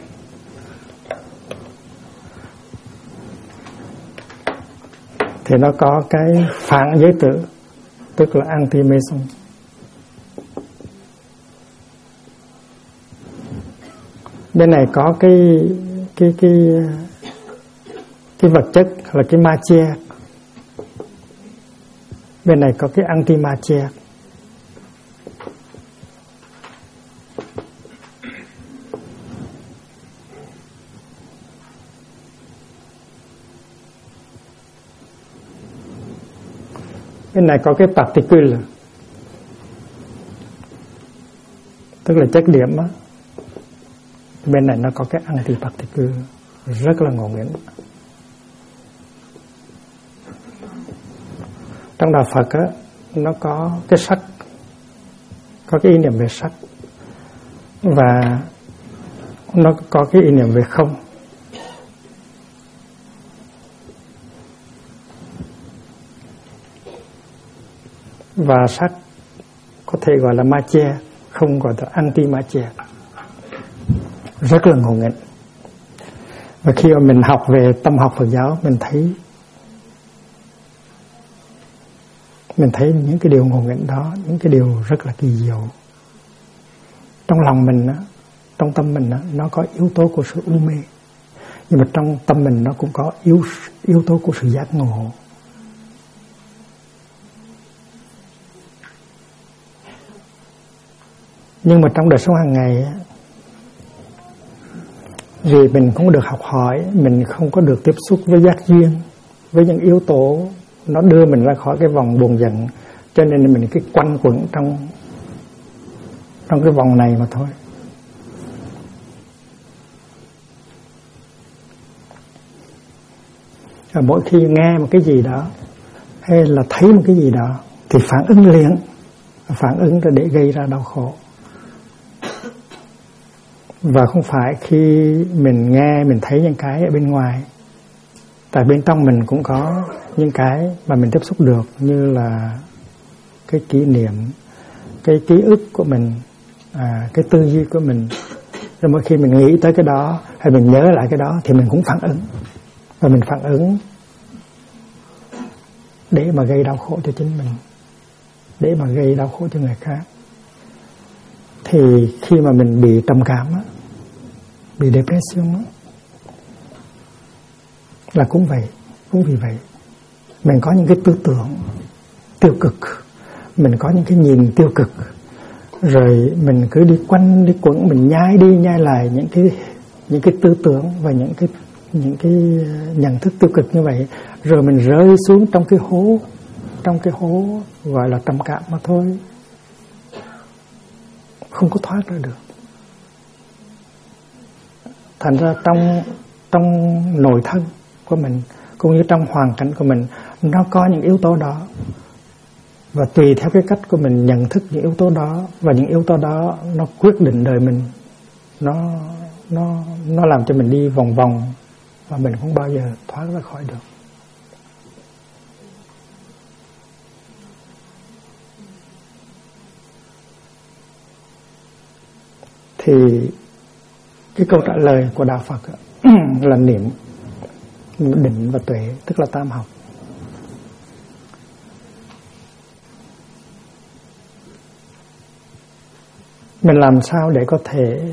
Thì nó có cái phản giới tử, tức là anti-meson. Bên này có cái vật chất là cái materia. Bên này có cái anti-materia. Bên này có cái particle, tức là chất điểm á. Bên này nó có cái antiparticle rất là ngộ nghĩnh. Trong đạo Phật á, nó có cái sắc, có cái ý niệm về sắc, và nó có cái ý niệm về không. Và sắc có thể gọi là ma-che, không gọi là anti-ma-che. Rất là ngộ nghĩnh. Và khi mà mình học về tâm học Phật giáo, mình thấy những cái điều ngộ nghĩnh đó, những cái điều rất là kỳ diệu. Trong lòng mình, trong tâm mình, nó có yếu tố của sự u mê, nhưng mà trong tâm mình nó cũng có yếu tố của sự giác ngộ. Nhưng mà trong đời sống hàng ngày, vì mình không được học hỏi, mình không có được tiếp xúc với giác duyên, với những yếu tố nó đưa mình ra khỏi cái vòng buồn giận, cho nên mình cứ quanh quẩn trong cái vòng này mà thôi. Và mỗi khi nghe một cái gì đó hay là thấy một cái gì đó thì phản ứng liền, phản ứng ra để gây ra đau khổ. Và không phải khi mình nghe, mình thấy những cái ở bên ngoài, tại bên trong mình cũng có những cái mà mình tiếp xúc được, như là cái kỷ niệm, cái ký ức của mình, cái tư duy của mình. Rồi mỗi khi mình nghĩ tới cái đó hay mình nhớ lại cái đó thì mình cũng phản ứng, và mình phản ứng để mà gây đau khổ cho chính mình, để mà gây đau khổ cho người khác. Thì khi mà mình bị trầm cảm á, bị depression á, là cũng vậy, cũng vì vậy mình có những cái tư tưởng tiêu cực, mình có những cái nhìn tiêu cực, rồi mình cứ đi quanh đi quẩn, mình nhai đi nhai lại những cái tư tưởng và những cái nhận thức tiêu cực như vậy, rồi mình rơi xuống trong cái hố gọi là trầm cảm mà thôi, không có thoát ra được. Thành ra trong nội thân của mình cũng như trong hoàn cảnh của mình, nó có những yếu tố đó, và tùy theo cái cách của mình nhận thức những yếu tố đó, và những yếu tố đó nó quyết định đời mình, nó làm cho mình đi vòng vòng, và mình không bao giờ thoát ra khỏi được. Thì cái câu trả lời của đạo Phật là niệm, định và tuệ, tức là tam học. Mình làm sao để có thể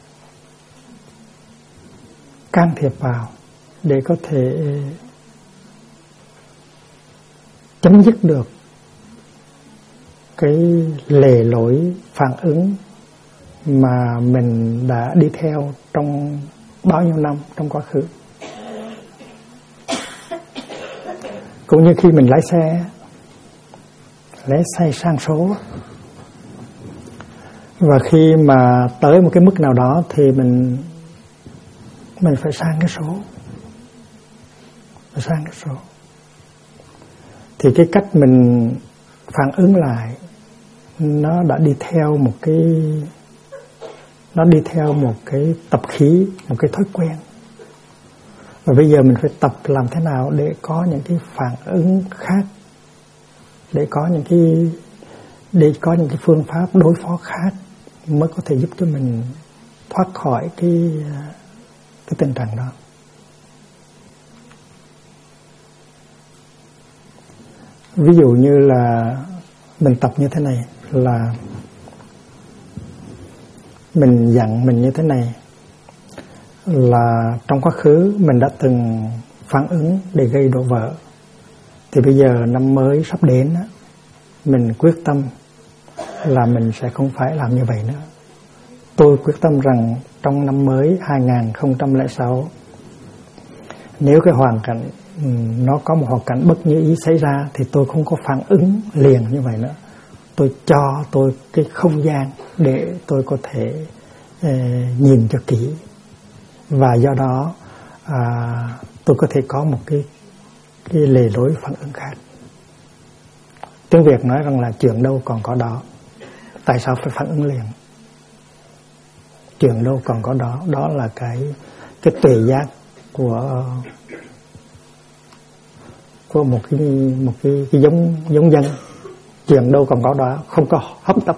can thiệp vào, để có thể chấm dứt được cái lề lối phản ứng mà mình đã đi theo trong bao nhiêu năm trong quá khứ. Cũng như khi mình lái xe sang số, và khi mà tới một cái mức nào đó thì mình phải sang cái số. Thì cái cách mình phản ứng lại nó đã đi theo một cái tập khí, một cái thói quen. Và bây giờ mình phải tập làm thế nào để có những cái phản ứng khác, để có những cái phương pháp đối phó khác mới có thể giúp cho mình thoát khỏi cái tình trạng đó. Ví dụ như là mình tập như thế này, là mình dặn mình như thế này, là trong quá khứ mình đã từng phản ứng để gây đổ vỡ, thì bây giờ năm mới sắp đến, mình quyết tâm là mình sẽ không phải làm như vậy nữa. Tôi quyết tâm rằng trong năm mới 2006, nếu cái hoàn cảnh nó có một hoàn cảnh bất như ý xảy ra thì tôi không có phản ứng liền như vậy nữa. Tôi cho tôi cái không gian để tôi có thể nhìn cho kỹ, và do đó tôi có thể có một cái lề lối phản ứng khác. Tiếng Việt nói rằng là chuyện đâu còn có đó, tại sao phải phản ứng liền? Chuyện đâu còn có đó, đó là cái tuệ giác của một cái giống dân. Chuyện đâu còn có đó, không có hấp tấp.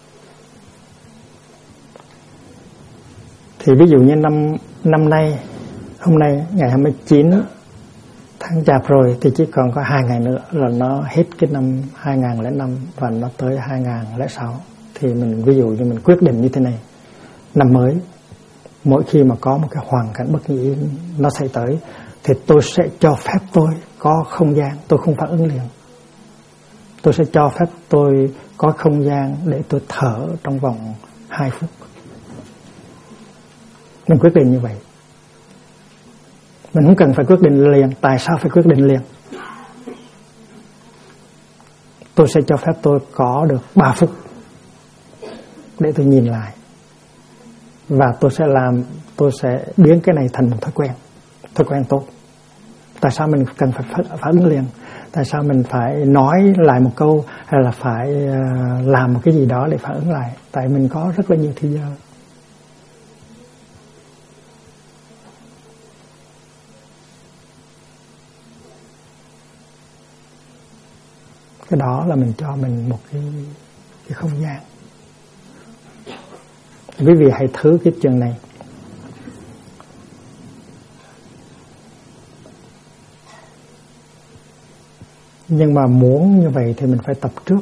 Thì ví dụ như năm nay, hôm nay ngày 29 tháng Chạp rồi, thì chỉ còn có 2 ngày nữa là nó hết cái năm 2005 và nó tới 2006. Thì mình ví dụ như mình quyết định như thế này, năm mới, mỗi khi mà có một cái hoàn cảnh bất nghĩ nó xảy tới, thì tôi sẽ cho phép tôi có không gian, tôi không phản ứng liền. Tôi sẽ cho phép tôi có không gian để tôi thở trong vòng 2 phút. Mình quyết định như vậy. Mình không cần phải quyết định liền. Tại sao phải quyết định liền? Tôi sẽ cho phép tôi có được 3 phút để tôi nhìn lại, và tôi sẽ biến cái này thành một thói quen tốt. Tại sao mình cần phải phản ứng liền? Tại sao mình phải nói lại một câu, hay là phải làm một cái gì đó để phản ứng lại? Tại mình có rất là nhiều thời giờ. Cái đó là mình cho mình một cái không gian. Quý vị hãy thử cái chuyện này. Nhưng mà muốn như vậy thì mình phải tập trước.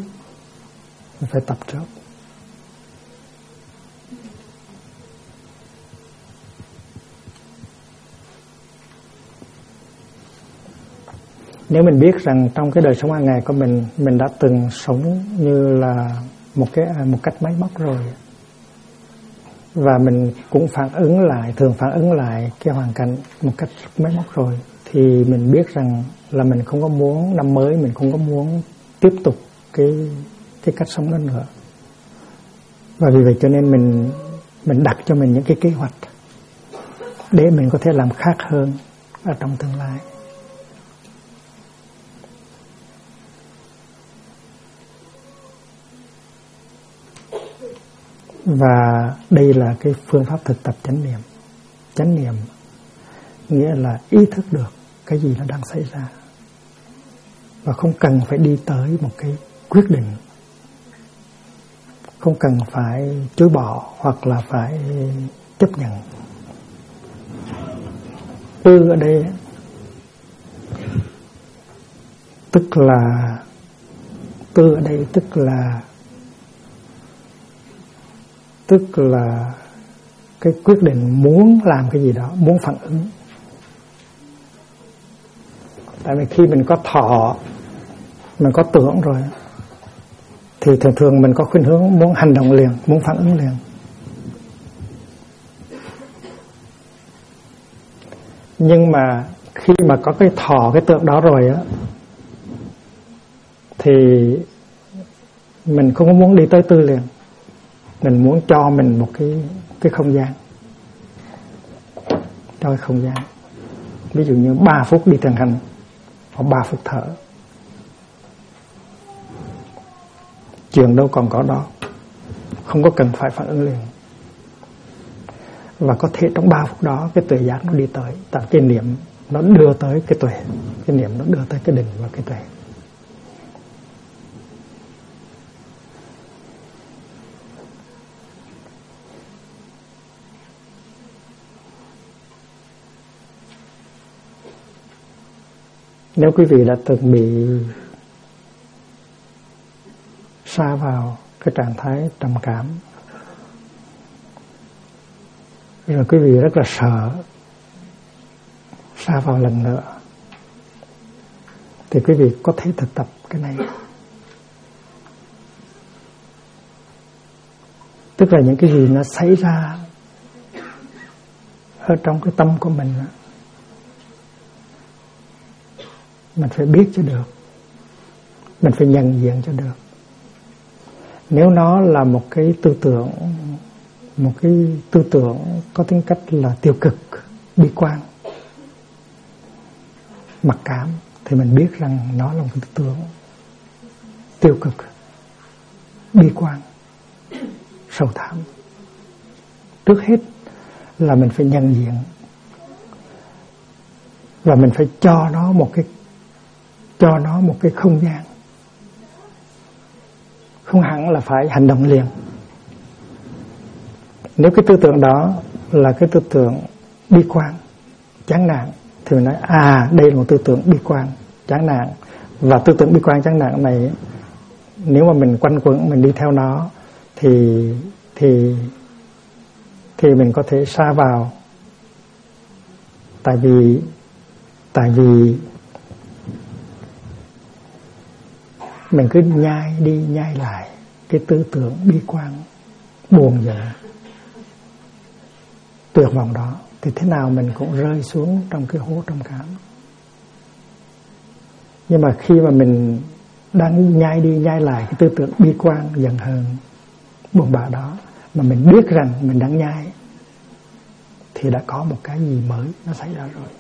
Nếu mình biết rằng trong cái đời sống hàng ngày của mình đã từng sống như là một cách máy móc rồi, và mình cũng thường phản ứng lại cái hoàn cảnh một cách máy móc rồi, thì mình biết rằng là mình không có muốn năm mới, mình không có muốn tiếp tục cái cách sống đó nữa. Và vì vậy cho nên mình đặt cho mình những cái kế hoạch để mình có thể làm khác hơn ở trong tương lai. Và đây là cái phương pháp thực tập chánh niệm. Chánh niệm nghĩa là ý thức được cái gì nó đang xảy ra, và không cần phải đi tới một cái quyết định, không cần phải chối bỏ hoặc là phải chấp nhận. Tư ở đây tức là cái quyết định muốn làm cái gì đó, muốn phản ứng. Tại vì khi mình có thọ, mình có tưởng rồi, thì thường mình có khuynh hướng muốn hành động liền, muốn phản ứng liền. Nhưng mà khi mà có cái thọ, cái tưởng đó rồi á, thì mình không có muốn đi tới tư liền. Mình muốn cho mình một cái không gian, cho cái không gian. Ví dụ như 3 phút đi thiền hành, hoặc 3 phút thở. Chuyện đâu còn có đó, không có cần phải phản ứng liền. Và có thể trong 3 phút đó cái tuệ giác nó đi tới, tại cái niệm nó đưa tới cái tuệ, cái niệm nó đưa tới cái định và cái tuệ. Nếu quý vị đã từng bị sa vào cái trạng thái trầm cảm, rồi quý vị rất là sợ sa vào lần nữa, thì quý vị có thể thực tập cái này. Tức là những cái gì nó xảy ra ở trong cái tâm của mình phải biết cho được, mình phải nhận diện cho được. Nếu nó là một cái tư tưởng một cái tư tưởng có tính cách là tiêu cực, bi quan, mặc cảm, thì mình biết rằng nó là một cái tư tưởng tiêu cực, bi quan, sầu thảm. Trước hết là mình phải nhận diện và mình phải cho nó một cái không gian. Không hẳn là phải hành động liền. Nếu cái tư tưởng đó là cái tư tưởng bi quan, chán nản, thì mình nói đây là một tư tưởng bi quan, chán nản. Và tư tưởng bi quan, chán nản này, nếu mà mình quanh quẩn, mình đi theo nó thì mình có thể sa vào. Tại vì mình cứ nhai đi nhai lại cái tư tưởng bi quan, buồn giận, tuyệt vọng đó, thì thế nào mình cũng rơi xuống trong cái hố trầm cảm. Nhưng mà khi mà mình đang nhai đi nhai lại cái tư tưởng bi quan, giận hờn, buồn bã đó, mà mình biết rằng mình đang nhai, thì đã có một cái gì mới nó xảy ra rồi.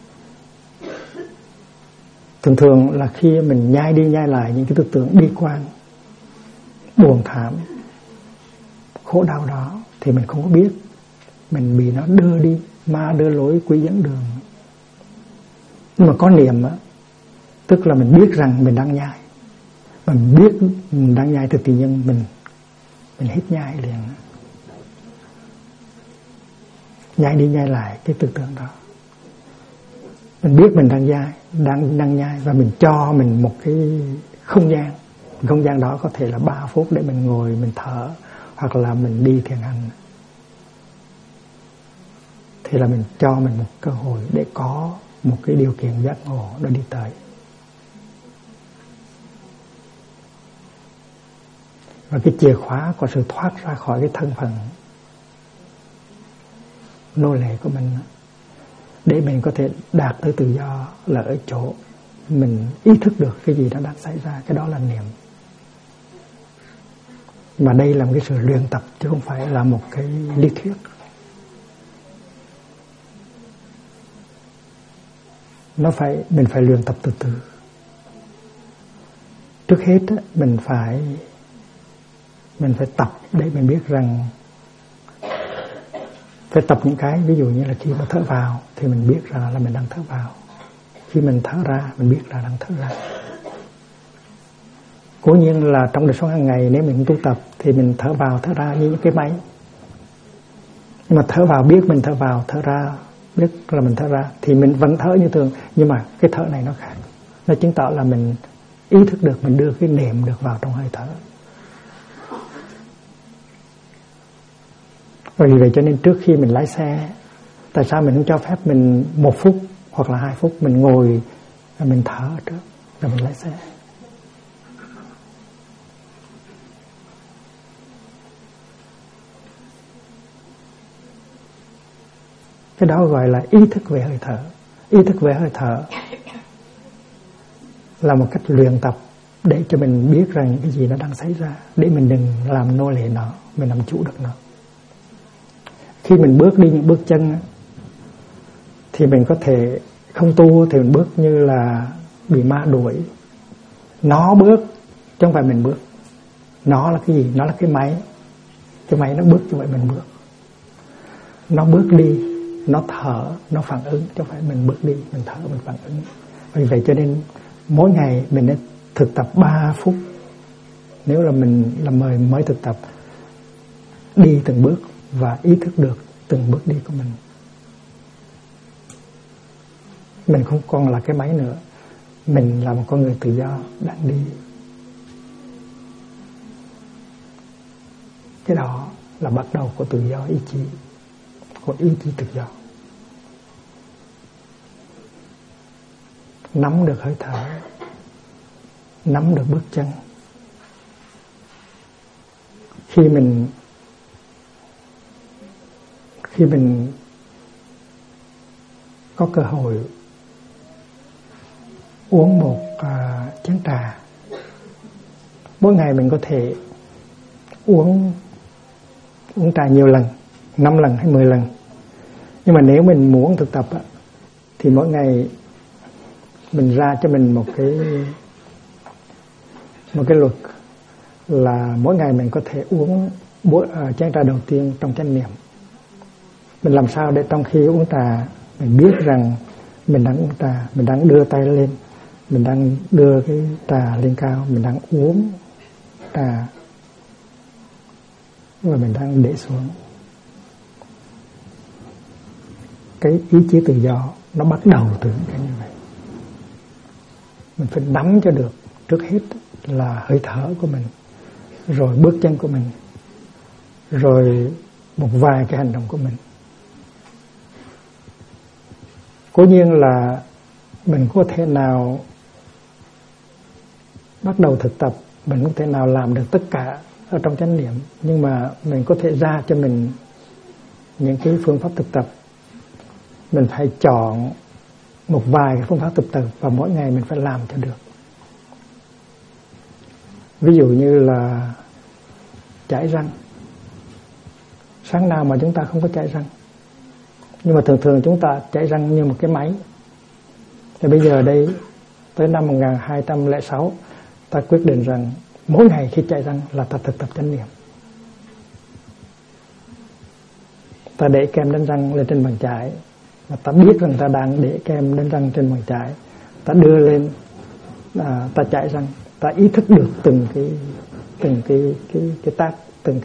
Thường là khi mình nhai đi nhai lại những cái tư tưởng bi quan, buồn thảm, khổ đau đó, thì mình không có biết, mình bị nó đưa đi, ma đưa lối, quỷ dẫn đường. Nhưng mà có niệm á, tức là mình biết rằng mình đang nhai, mà mình biết mình đang nhai thì tự nhiên mình hít nhai liền, nhai đi nhai lại cái tư tưởng đó. Mình biết mình đang nhai, và mình cho mình một cái không gian. Không gian đó có thể là 3 phút để mình ngồi, mình thở, hoặc là mình đi thiền hành. Thì là mình cho mình một cơ hội để có một cái điều kiện giác ngộ nó đi tới. Và cái chìa khóa của sự thoát ra khỏi cái thân phận nô lệ của mình, để mình có thể đạt tới tự do, là ở chỗ mình ý thức được cái gì đã đang xảy ra. Cái đó là niệm. Mà đây là một cái sự luyện tập, chứ không phải là một cái lý thuyết. Mình phải luyện tập từ từ. Trước hết mình phải tập để mình biết rằng, phải tập những cái, ví dụ như là khi mà thở vào thì mình biết rằng là mình đang thở vào, khi mình thở ra mình biết là đang thở ra. Cố nhiên là trong đời sống hàng ngày, nếu mình tu tập thì mình thở vào thở ra như những cái máy. Nhưng mà thở vào biết mình thở vào, thở ra biết là mình thở ra, thì mình vẫn thở như thường. Nhưng mà cái thở này nó khác, nó chứng tỏ là mình ý thức được, mình đưa cái niệm được vào trong hơi thở. Vì vậy cho nên trước khi mình lái xe, tại sao mình không cho phép mình 1 phút hoặc là 2 phút mình ngồi và mình thở trước rồi mình lái xe? Cái đó gọi là ý thức về hơi thở. Ý thức về hơi thở là một cách luyện tập để cho mình biết rằng những cái gì nó đang xảy ra, để mình đừng làm nô lệ nó, mình làm chủ được nó. Khi mình bước đi những bước chân thì mình có thể không tu, thì mình bước như là bị ma đuổi. Nó bước chứ không phải mình bước. Nó là cái gì? Nó là cái máy. Cái máy nó bước như vậy mình bước. Nó bước đi, nó thở, nó phản ứng, chứ không phải mình bước đi, mình thở, mình phản ứng. Vì vậy cho nên mỗi ngày mình nên thực tập 3 phút. Nếu là mình là mới thực tập, đi từng bước và ý thức được từng bước đi của mình. Mình không còn là cái máy nữa, mình là một con người tự do đang đi. Cái đó là bắt đầu của tự do ý chí, của ý chí tự do. Nắm được hơi thở, nắm được bước chân. Khi mình có cơ hội uống một chén trà, mỗi ngày mình có thể uống uống trà nhiều lần, 5 lần hay 10 lần. Nhưng mà nếu mình muốn thực tập á, thì mỗi ngày mình ra cho mình một cái luật là mỗi ngày mình có thể uống chén trà đầu tiên trong chánh niệm. Mình làm sao để trong khi uống trà mình biết rằng mình đang uống trà, mình đang đưa tay lên, mình đang đưa cái trà lên cao, mình đang uống trà và mình đang để xuống. Cái ý chí tự do nó bắt đầu từ cái như vậy. Mình phải nắm cho được trước hết là hơi thở của mình, rồi bước chân của mình, rồi một vài cái hành động của mình. Cố nhiên là mình có thể nào bắt đầu thực tập, mình không thể nào làm được tất cả ở trong chánh niệm, nhưng mà mình có thể ra cho mình những cái phương pháp thực tập. Mình phải chọn một vài cái phương pháp thực tập và mỗi ngày mình phải làm cho được. Ví dụ như là chải răng. Sáng nào mà chúng ta không có chải răng, nhưng mà thường thường chúng ta chải răng như một cái máy. Thì bây giờ đây tới năm 1206 ta quyết định rằng mỗi ngày khi chải răng là ta thực tập chánh niệm. Ta để kem đánh răng lên trên bàn chải và ta biết rằng ta đang để kem đánh răng trên bàn chải. Ta đưa lên, ta chải răng, ta ý thức được từng cái tác, từng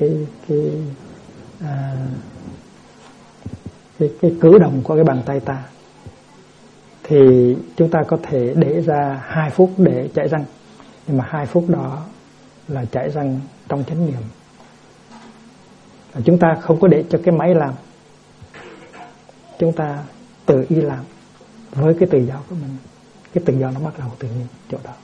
cái cử động của cái bàn tay ta. Thì chúng ta có thể để ra 2 phút để chải răng, nhưng mà 2 phút đó là chải răng trong chánh niệm. Chúng ta không có để cho cái máy làm, chúng ta tự ý làm với cái tự do của mình. Cái tự do nó bắt đầu từ chỗ đó.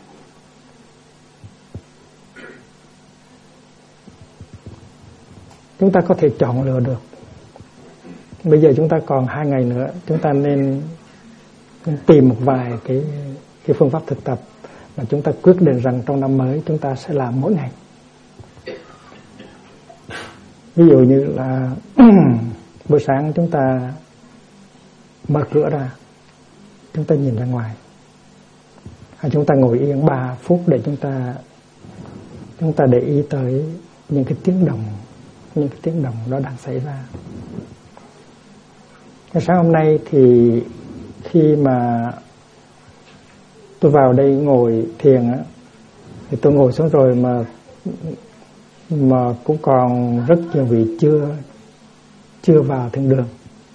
Chúng ta có thể chọn lựa được. Bây giờ chúng ta còn 2 ngày nữa, chúng ta nên tìm một vài cái phương pháp thực tập mà chúng ta quyết định rằng trong năm mới chúng ta sẽ làm mỗi ngày. Ví dụ như là buổi sáng chúng ta mở cửa ra, chúng ta nhìn ra ngoài, hay chúng ta ngồi yên 3 phút để chúng ta để ý tới những cái tiếng động đó đang xảy ra. Cái sáng hôm nay thì khi mà tôi vào đây ngồi thiền á, thì tôi ngồi xuống rồi mà cũng còn rất nhiều vị chưa vào thiền đường.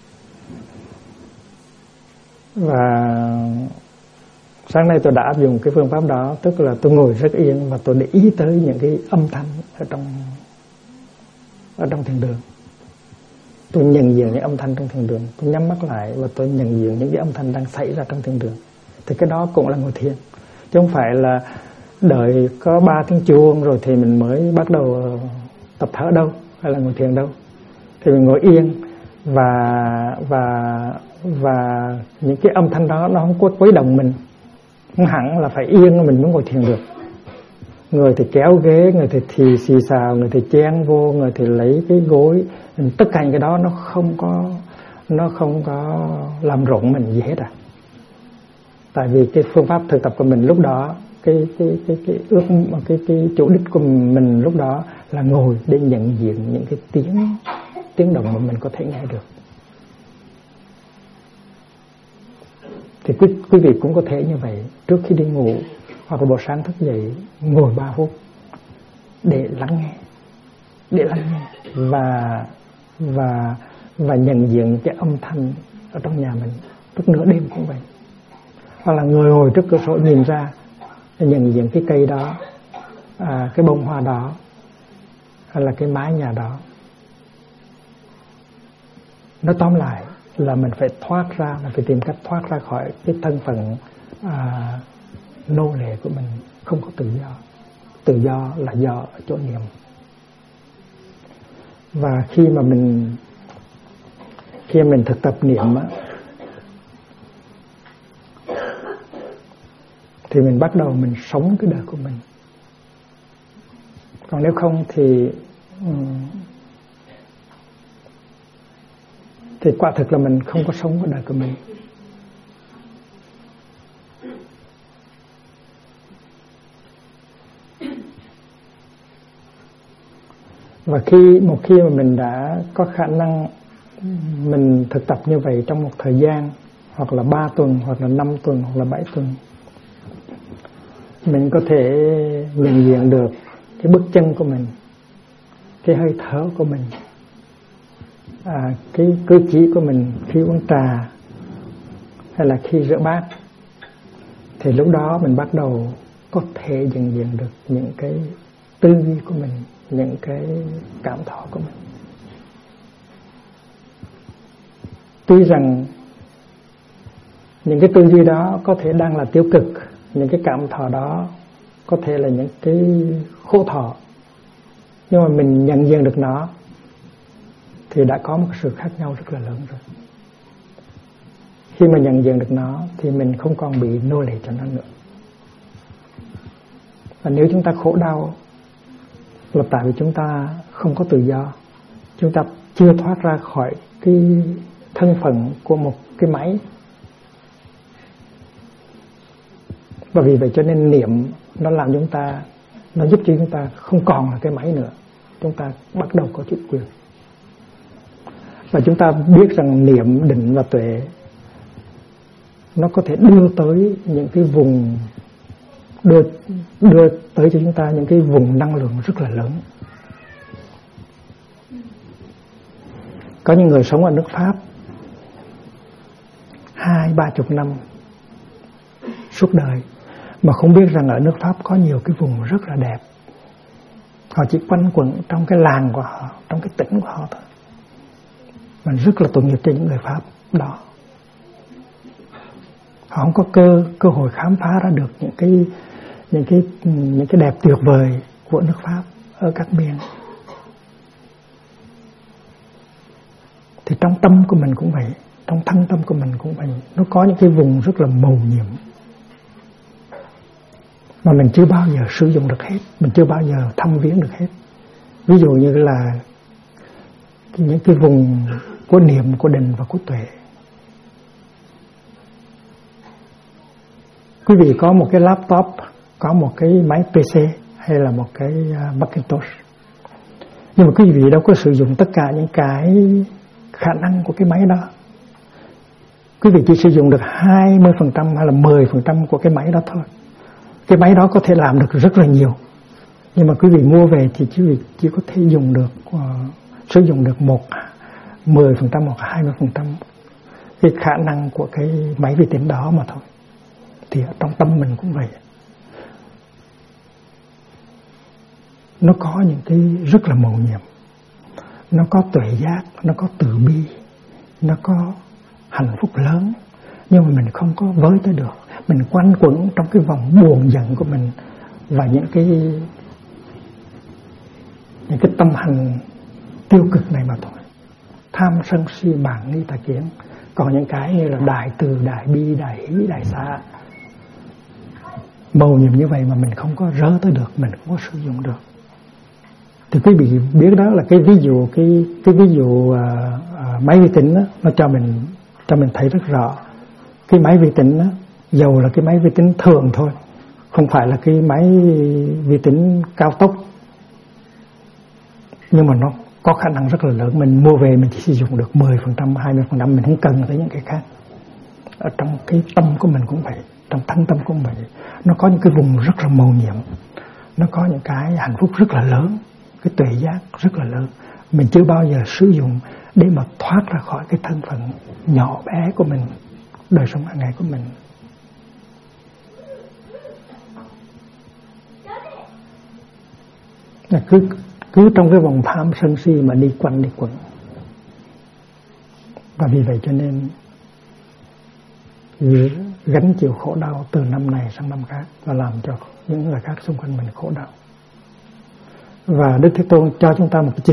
Và sáng nay tôi đã áp dụng cái phương pháp đó, tức là tôi ngồi rất yên và tôi để ý tới những cái âm thanh ở trong thiền đường. Tôi nhận diện những âm thanh trong thiền đường, tôi nhắm mắt lại và tôi nhận diện những cái âm thanh đang xảy ra trong thiền đường. Thì cái đó cũng là ngồi thiền, chứ không phải là đợi có 3 tiếng chuông rồi thì mình mới bắt đầu tập thở đâu, hay là ngồi thiền đâu. Thì mình ngồi yên và những cái âm thanh đó nó không có quấy động mình. Không hẳn là phải yên mình mới ngồi thiền được. Người thì kéo ghế, người thì xì xào, người thì chen vô, người thì lấy cái gối, tất cả những cái đó nó không có làm rộn mình gì hết à. Tại vì cái phương pháp thực tập của mình lúc đó, cái chủ đích của mình lúc đó là ngồi để nhận diện những cái tiếng động mà mình có thể nghe được. Thì quý vị cũng có thể như vậy, trước khi đi ngủ hoặc là buổi sáng thức dậy ngồi 3 phút để lắng nghe và nhận diện cái âm thanh ở trong nhà mình. Lúc nửa đêm cũng vậy. Hoặc là người ngồi trước cửa sổ nhìn ra để nhận diện cái cây đó, cái bông hoa đó, hay là cái mái nhà đó. Nói tóm lại là mình phải tìm cách thoát ra khỏi cái thân phận nô lệ của mình, không có tự do. Tự do là do ở chỗ niệm. Và khi mà mình thực tập niệm á, thì mình bắt đầu mình sống cái đời của mình. Còn nếu không thì thì quả thực là mình không có sống cái đời của mình. Và một khi mà mình đã có khả năng mình thực tập như vậy trong một thời gian, hoặc là 3 tuần, hoặc là 5 tuần, hoặc là 7 tuần, mình có thể nhận diện được cái bước chân của mình, cái hơi thở của mình, cái cử chỉ của mình khi uống trà hay là khi rửa bát. Thì lúc đó mình bắt đầu có thể nhận diện được những cái tư duy của mình, những cái cảm thọ của mình. Tuy rằng những cái tư duy đó có thể đang là tiêu cực, những cái cảm thọ đó có thể là những cái khổ thọ, nhưng mà mình nhận diện được nó thì đã có một sự khác nhau rất là lớn rồi. Khi mà nhận diện được nó thì mình không còn bị nô lệ cho nó nữa. Và nếu chúng ta khổ đau là tại vì chúng ta không có tự do, chúng ta chưa thoát ra khỏi cái thân phận của một cái máy. Và vì vậy cho nên niệm nó làm chúng ta, nó giúp cho chúng ta không còn là cái máy nữa. Chúng ta bắt đầu có chủ quyền. Và chúng ta biết rằng niệm, định và tuệ nó có thể đưa tới những cái vùng, đưa tới cho chúng ta những cái vùng năng lượng rất là lớn. Có những người sống ở nước Pháp 20-30 năm suốt đời mà không biết rằng ở nước Pháp có nhiều cái vùng rất là đẹp. Họ chỉ quanh quẩn trong cái làng của họ, trong cái tỉnh của họ thôi. Mình rất là tội nghiệp cho những người Pháp đó. Họ không có cơ hội khám phá ra được những cái đẹp tuyệt vời của nước Pháp ở các miền. Thì trong tâm của mình cũng vậy, trong thân tâm của mình cũng vậy. Nó có những cái vùng rất là mầu nhiệm mà mình chưa bao giờ sử dụng được hết, mình chưa bao giờ thăm viếng được hết. Ví dụ như là những cái vùng của niệm, của định và của tuệ. Quý vị có một cái laptop, có một cái máy PC hay là một cái Macintosh, nhưng mà quý vị đâu có sử dụng tất cả những cái khả năng của cái máy đó. Quý vị chỉ sử dụng được 20% hay là 10% của cái máy đó thôi. Cái máy đó có thể làm được rất là nhiều, nhưng mà quý vị mua về thì quý vị chỉ có thể dùng được sử dụng được 10% hoặc 20% cái khả năng của cái máy vi tính đó mà thôi. Thì ở trong tâm mình cũng vậy. Nó có những cái rất là mầu nhiệm, nó có tuệ giác, nó có từ bi, nó có hạnh phúc lớn, nhưng mà mình không có với tới được. Mình quanh quẩn trong cái vòng buồn giận của mình và những cái tâm hành tiêu cực này mà thôi. Tham sân si mạng nghi tà kiến. Còn những cái như là đại từ, đại bi, đại hỷ, đại xả, mầu nhiệm như vậy mà mình không có rớ tới được, mình không có sử dụng được. Thì quý vị biết đó là cái ví dụ cái ví dụ máy vi tính đó, nó cho mình thấy rất rõ. Cái máy vi tính đó, dầu là cái máy vi tính thường thôi, không phải là cái máy vi tính cao tốc, nhưng mà nó có khả năng rất là lớn. Mình mua về mình chỉ sử dụng được 10%, 20%, mình không cần tới những cái khác. Ở trong cái tâm của mình cũng vậy, trong thân tâm của mình, nó có những cái vùng rất là mầu nhiệm, nó có những cái hạnh phúc rất là lớn, cái tuệ giác rất là lớn. Mình chưa bao giờ sử dụng để mà thoát ra khỏi cái thân phận nhỏ bé của mình, đời sống hàng ngày của mình. Là cứ trong cái vòng tham sân si mà đi quanh đi quẩn. Và vì vậy cho nên gánh chịu khổ đau từ năm này sang năm khác và làm cho những người khác xung quanh mình khổ đau. Và Đức Thế Tôn cho chúng ta một cái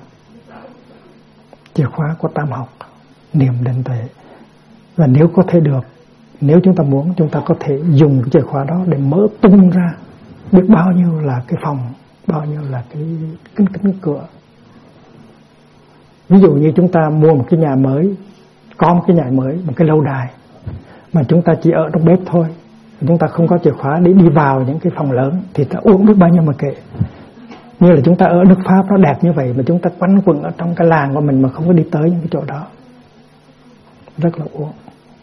chìa khóa của tam học, niệm định tuệ. Và nếu có thể được, nếu chúng ta muốn, chúng ta có thể dùng cái chìa khóa đó để mở tung ra biết bao nhiêu là cái phòng, bao nhiêu là cái kính cửa, Ví dụ như chúng ta mua một cái nhà mới, có một cái nhà mới, một cái lâu đài, mà chúng ta chỉ ở trong bếp thôi, chúng ta không có chìa khóa để đi vào những cái phòng lớn, thì ta uống biết bao nhiêu mà kệ. Như là chúng ta ở nước Pháp nó đẹp như vậy, mà chúng ta quanh quẩn ở trong cái làng của mình mà không có đi tới những cái chỗ đó, rất là uổng.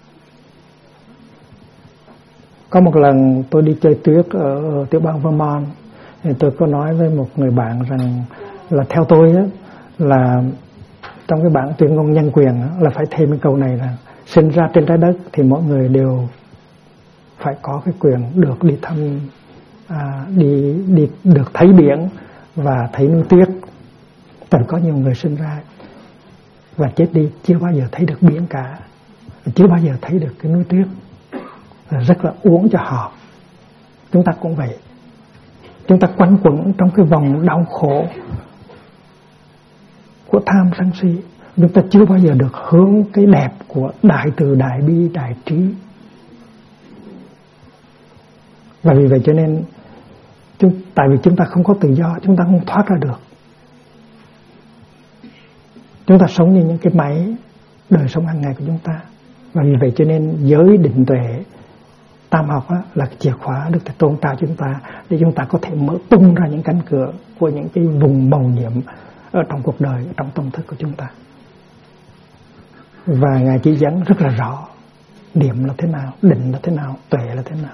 Có một lần tôi đi chơi tuyết ở tiểu bang Vermont, thì tôi có nói với một người bạn rằng là theo tôi á, là trong cái bản tuyên ngôn nhân quyền á, là phải thêm cái câu này là sinh ra trên trái đất thì mỗi người đều phải có cái quyền được đi thăm, đi được thấy biển và thấy núi tuyết. Tại có nhiều người sinh ra và chết đi chưa bao giờ thấy được biển cả, chưa bao giờ thấy được cái núi tuyết, rất là uổng cho họ. Chúng ta cũng vậy, chúng ta quanh quẩn trong cái vòng đau khổ của tham sân si, chúng ta chưa bao giờ được hướng cái đẹp của đại từ, đại bi, đại trí. Và vì vậy cho nên tại vì chúng ta không có tự do, chúng ta không thoát ra được. Chúng ta sống như những cái máy đời sống hàng ngày của chúng ta. Và vì vậy cho nên giới định tuệ tam học là cái chìa khóa được tôn trao chúng ta, để chúng ta có thể mở tung ra những cánh cửa của những cái vùng màu nhiệm ở trong cuộc đời, ở trong tâm thức của chúng ta. Và Ngài chỉ dẫn rất là rõ điểm là thế nào, định là thế nào, tuệ là thế nào.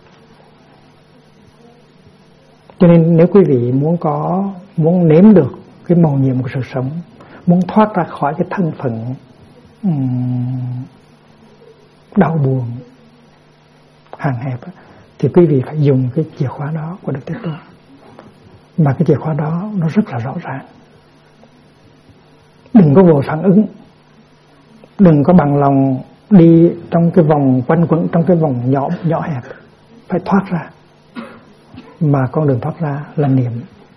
Cho nên nếu quý vị muốn nếm được cái màu nhiệm của sự sống, muốn thoát ra khỏi cái thân phận đau buồn hạn hẹp, thì quý vị phải dùng cái chìa khóa đó của Đức Thế Tôn. Mà cái chìa khóa đó nó rất là rõ ràng. Đừng có vội phản ứng, đừng có bằng lòng đi trong cái vòng quanh quẩn, trong cái vòng nhỏ hẹp. Phải thoát ra. Mà con đường thoát ra là niệm.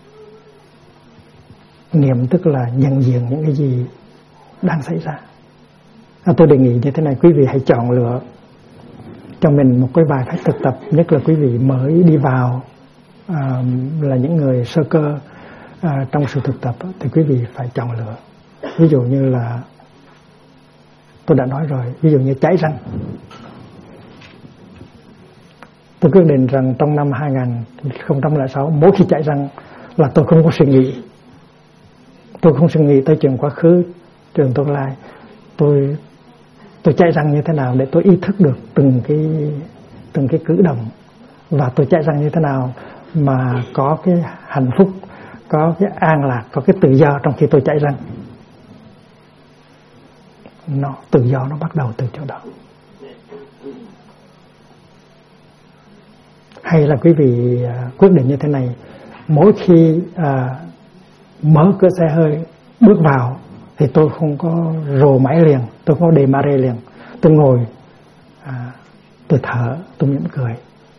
Niệm tức là nhận diện những cái gì đang xảy ra. Tôi đề nghị như thế này, quý vị hãy chọn lựa cho mình một cái vài phép thực tập, nhất là quý vị mới đi vào, là những người sơ cơ trong sự thực tập, thì quý vị phải chọn lựa. Ví dụ như là tôi đã nói rồi, ví dụ như chải răng. Tôi quyết định rằng trong năm 2006, mỗi khi chải răng là tôi không có suy nghĩ. Tôi không suy nghĩ tới chuyện quá khứ, chuyện tương lai. Tôi chải răng như thế nào để tôi ý thức được từng cái cử động, và tôi chải răng như thế nào mà có cái hạnh phúc, có cái an lạc, có cái tự do trong khi tôi chải răng. Tự do nó bắt đầu từ chỗ đó. Hay là quý vị quyết định như thế này, mỗi khi mở cửa xe hơi bước vào thì tôi không có rồ máy liền, tôi không có đề ma rê liền. Tôi ngồi, tôi thở, tôi mỉm cười.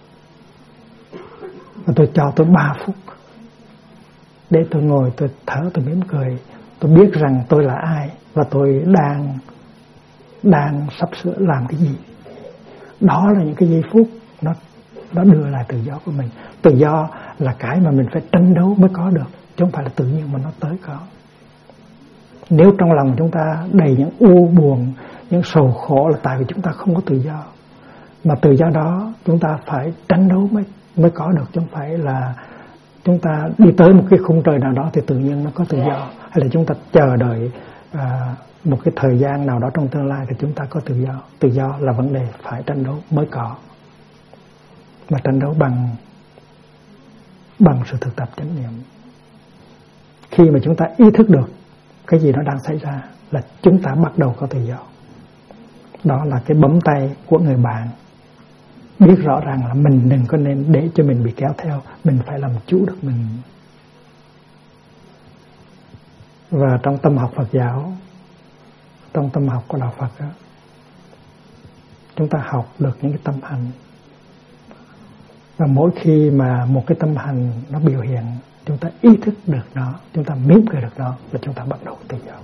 Và tôi cho tôi 3 phút để tôi ngồi, tôi thở, tôi mỉm cười. Tôi biết rằng tôi là ai và tôi đang sắp sửa làm cái gì. Đó là những cái giây phút nó đưa lại tự do của mình. Tự do là cái mà mình phải tranh đấu mới có được, chứ không phải là tự nhiên mà nó tới có. Nếu trong lòng chúng ta đầy những u buồn, những sầu khổ, là tại vì chúng ta không có tự do. Mà tự do đó chúng ta phải tranh đấu mới có được, chứ không phải là chúng ta đi tới một cái khung trời nào đó thì tự nhiên nó có tự do, hay là chúng ta chờ đợi một cái thời gian nào đó trong tương lai thì chúng ta có tự do. Tự do là vấn đề phải tranh đấu mới có, mà tranh đấu bằng sự thực tập chánh niệm. Khi mà chúng ta ý thức được cái gì nó đang xảy ra là chúng ta bắt đầu có tự do. Đó là cái bấm tay của người bạn, biết rõ ràng là mình đừng có nên để cho mình bị kéo theo, mình phải làm chủ được mình. Và trong tâm học Phật giáo, trong tâm học của đạo Phật đó, chúng ta học được những cái tâm hành. Và mỗi khi mà một cái tâm hành nó biểu hiện, chúng ta ý thức được nó, chúng ta mỉm cười được nó, là chúng ta bắt đầu tự do.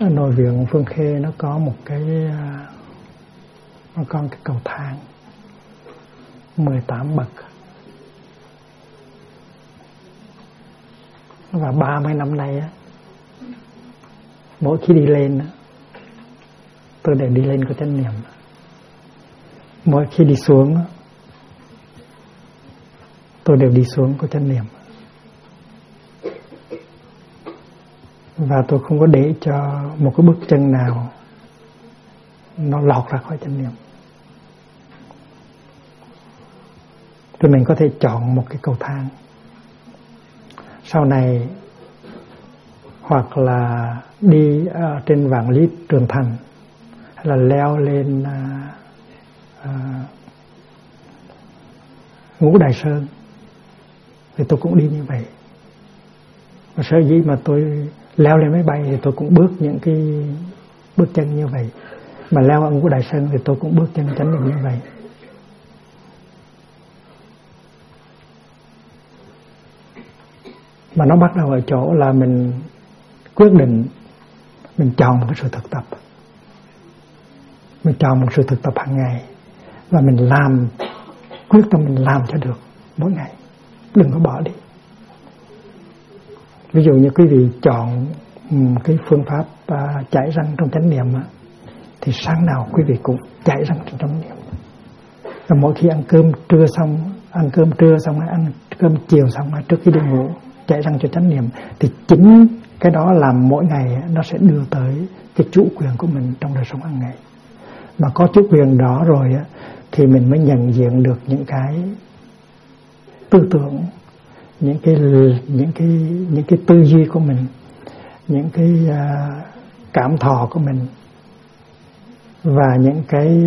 ở nội viện Phương Khê nó có một cái cầu thang 18 bậc, và 30 năm nay á, mỗi khi đi lên á, tôi đều đi lên có chánh niệm. Mỗi khi đi xuống á, tôi đều đi xuống có chánh niệm. Và tôi không có để cho một cái bước chân nào nó lọt ra khỏi chánh niệm. Thì mình có thể chọn một cái cầu thang. Sau này hoặc là đi trên Vạn Lý Trường Thành, hay là leo lên Ngũ Đài Sơn, thì tôi cũng đi như vậy. Và sở dĩ mà tôi leo lên máy bay thì tôi cũng bước những cái bước chân như vậy, mà leo ở Ngũ Đài Sơn thì tôi cũng bước chân chánh niệm như vậy. Mà nó bắt đầu ở chỗ là mình quyết định, mình chọn một cái sự thực tập, mình chọn một sự thực tập hàng ngày, và mình làm, quyết tâm mình làm cho được mỗi ngày, đừng có bỏ đi. Ví dụ như quý vị chọn cái phương pháp chải răng trong chánh niệm, thì sáng nào quý vị cũng chải răng trong chánh niệm. Và mỗi khi ăn cơm trưa xong, ăn cơm chiều xong, trước khi đi ngủ chải răng cho chánh niệm, thì chính cái đó làm mỗi ngày nó sẽ đưa tới cái chủ quyền của mình trong đời sống hàng ngày. Mà có chủ quyền đó rồi thì mình mới nhận diện được những cái tư tưởng, những cái tư duy của mình, những cái cảm thọ của mình, và những cái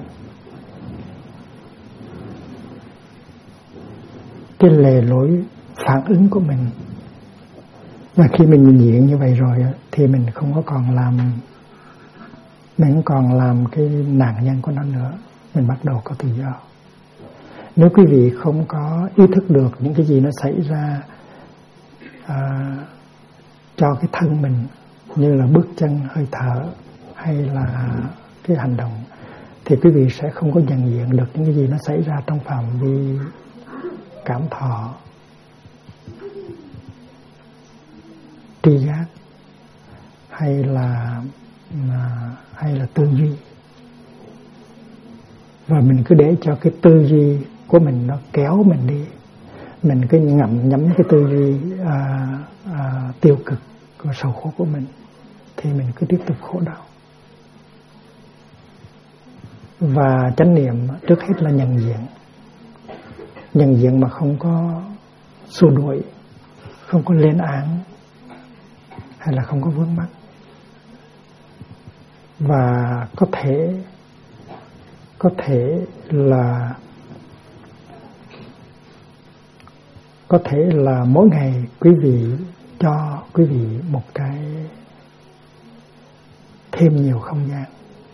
lề lối phản ứng của mình. Và khi mình nhìn diện như vậy rồi thì mình không còn làm cái nạn nhân của nó nữa. Mình bắt đầu có tự do. Nếu quý vị không có ý thức được những cái gì nó xảy ra cho cái thân mình, như là bước chân, hơi thở hay là cái hành động, thì quý vị sẽ không có nhận diện được những cái gì nó xảy ra trong phạm vi cảm thọ, tri giác hay là tư duy. Và mình cứ để cho cái tư duy của mình nó kéo mình đi, mình cứ nhắm cái tư duy tiêu cực và sầu khổ của mình, thì mình cứ tiếp tục khổ đau. Và chánh niệm trước hết là nhận diện mà không có xua đuổi, không có lên án, hay là không có vướng mắc. Và có thể là mỗi ngày quý vị cho quý vị một cái thêm nhiều không gian.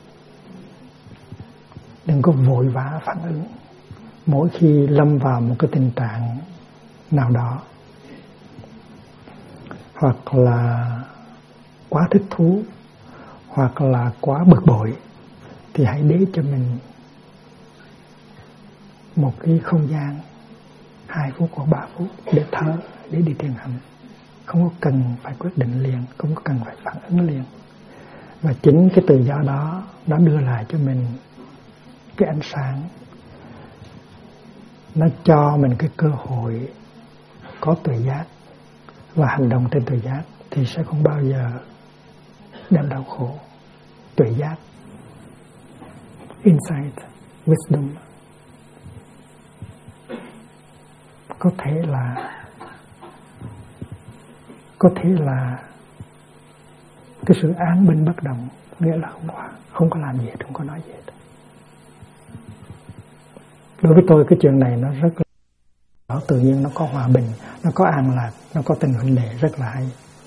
Đừng có vội vã phản ứng. Mỗi khi lâm vào một cái tình trạng nào đó, hoặc là quá thích thú, hoặc là quá bực bội, thì hãy để cho mình một cái không gian 2 phút hoặc 3 phút để thở, để đi thiền hành. Không có cần phải quyết định liền, không có cần phải phản ứng liền. Và chính cái tự do đó nó đưa lại cho mình cái ánh sáng, nó cho mình cái cơ hội có tuệ giác và hành động trên tuệ giác, thì sẽ không bao giờ đem đau khổ. Tuệ giác, insight, wisdom, có thể là cái sự an bình bất động, nghĩa là không có làm gì, không có nói gì hết. Đối với tôi cái chuyện này nó rất là tự nhiên, nó có hòa bình, nó có an lạc, nó có tình huynh đệ, rất là hay.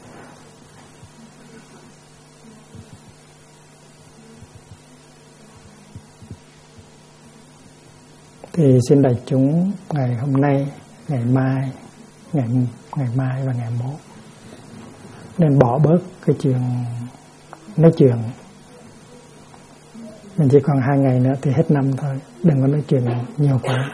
Thì xin đại chúng ngày hôm nay, ngày mai và ngày mốt nên bỏ bớt cái chuyện nói chuyện. Mình chỉ còn 2 ngày nữa thì hết năm thôi, đừng có nói chuyện nhiều quá.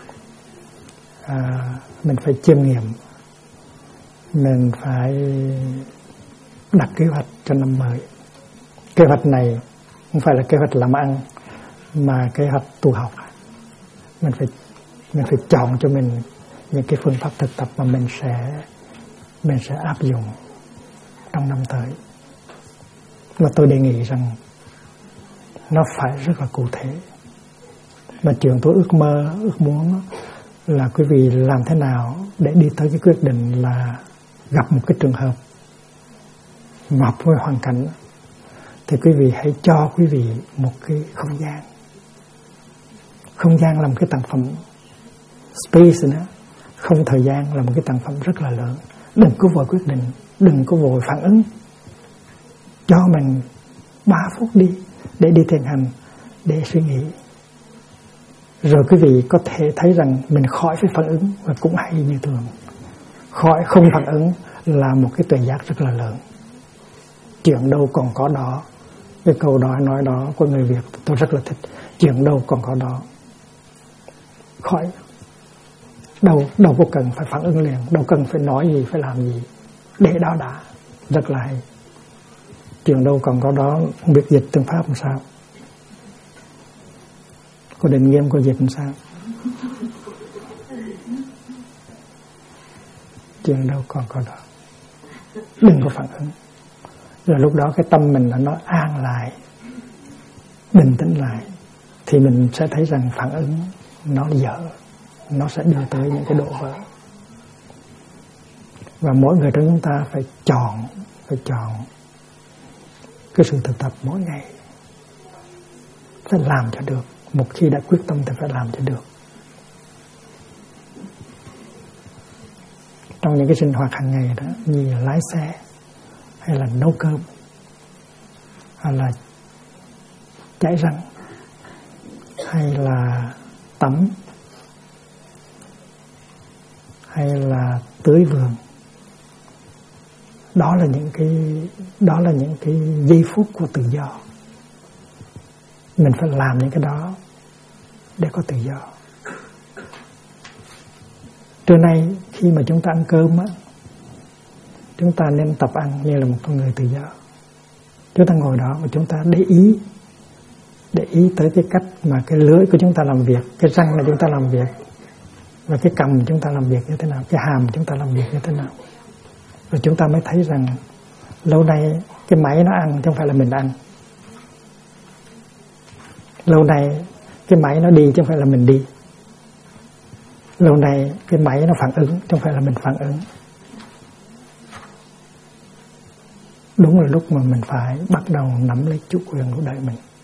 Mình phải chiêm nghiệm, mình phải đặt kế hoạch cho năm mới. Kế hoạch này không phải là kế hoạch làm ăn, mà kế hoạch tu học. Mình phải chọn cho mình những cái phương pháp thực tập mà mình sẽ áp dụng trong năm tới. Mà tôi đề nghị rằng nó phải rất là cụ thể. Mà chuyện tôi ước mơ, ước muốn là quý vị làm thế nào để đi tới cái quyết định là gặp một cái trường hợp hợp với hoàn cảnh, thì quý vị hãy cho quý vị một cái không gian. Không gian là một cái tặng phẩm, space nữa, không thời gian là một cái tặng phẩm rất là lớn. Đừng có vội quyết định, đừng có vội phản ứng. Cho mình 3 phút đi để đi thiền hành, để suy nghĩ. Rồi quý vị có thể thấy rằng mình khỏi phải phản ứng và cũng hay như thường. Khỏi không phản ứng là một cái tuệ giác rất là lớn. Chuyện đâu còn có đó. Cái câu đó nói đó của người Việt tôi rất là thích. Chuyện đâu còn có đó. Khỏi. Đâu có cần phải phản ứng liền, đâu cần phải nói gì, phải làm gì. Để đó đã. Rất là hay. Chuyện đâu còn có đó, không biết dịch tiếng Pháp làm sao. Cô Định Nghiêm cô dịch làm sao? Chuyện đâu còn có đó. Đừng có phản ứng. Rồi lúc đó cái tâm mình nó an lại, bình tĩnh lại, thì mình sẽ thấy rằng phản ứng nó dở, nó sẽ đưa tới những cái độ vỡ. Và mỗi người trong chúng ta phải chọn cái sự thực tập mỗi ngày, phải làm cho được. Một khi đã quyết tâm thì phải làm cho được. Trong những cái sinh hoạt hàng ngày đó, như là lái xe, hay là nấu cơm, hay là chải răng, hay là tắm, hay là tưới vườn, đó là những cái giây phút của tự do. Mình phải làm những cái đó để có tự do. Trưa nay khi mà chúng ta ăn cơm á, chúng ta nên tập ăn như là một con người tự do. Chúng ta ngồi đó và chúng ta để ý tới cái cách mà cái lưỡi của chúng ta làm việc, cái răng là chúng ta làm việc, và cái cằm chúng ta làm việc như thế nào, cái hàm chúng ta làm việc như thế nào. Rồi chúng ta mới thấy rằng lâu nay cái máy nó ăn chứ không phải là mình ăn. Lâu nay cái máy nó đi chứ không phải là mình đi. Lâu nay cái máy nó phản ứng chứ không phải là mình phản ứng. Đúng là lúc mà mình phải bắt đầu nắm lấy chủ quyền của đời mình.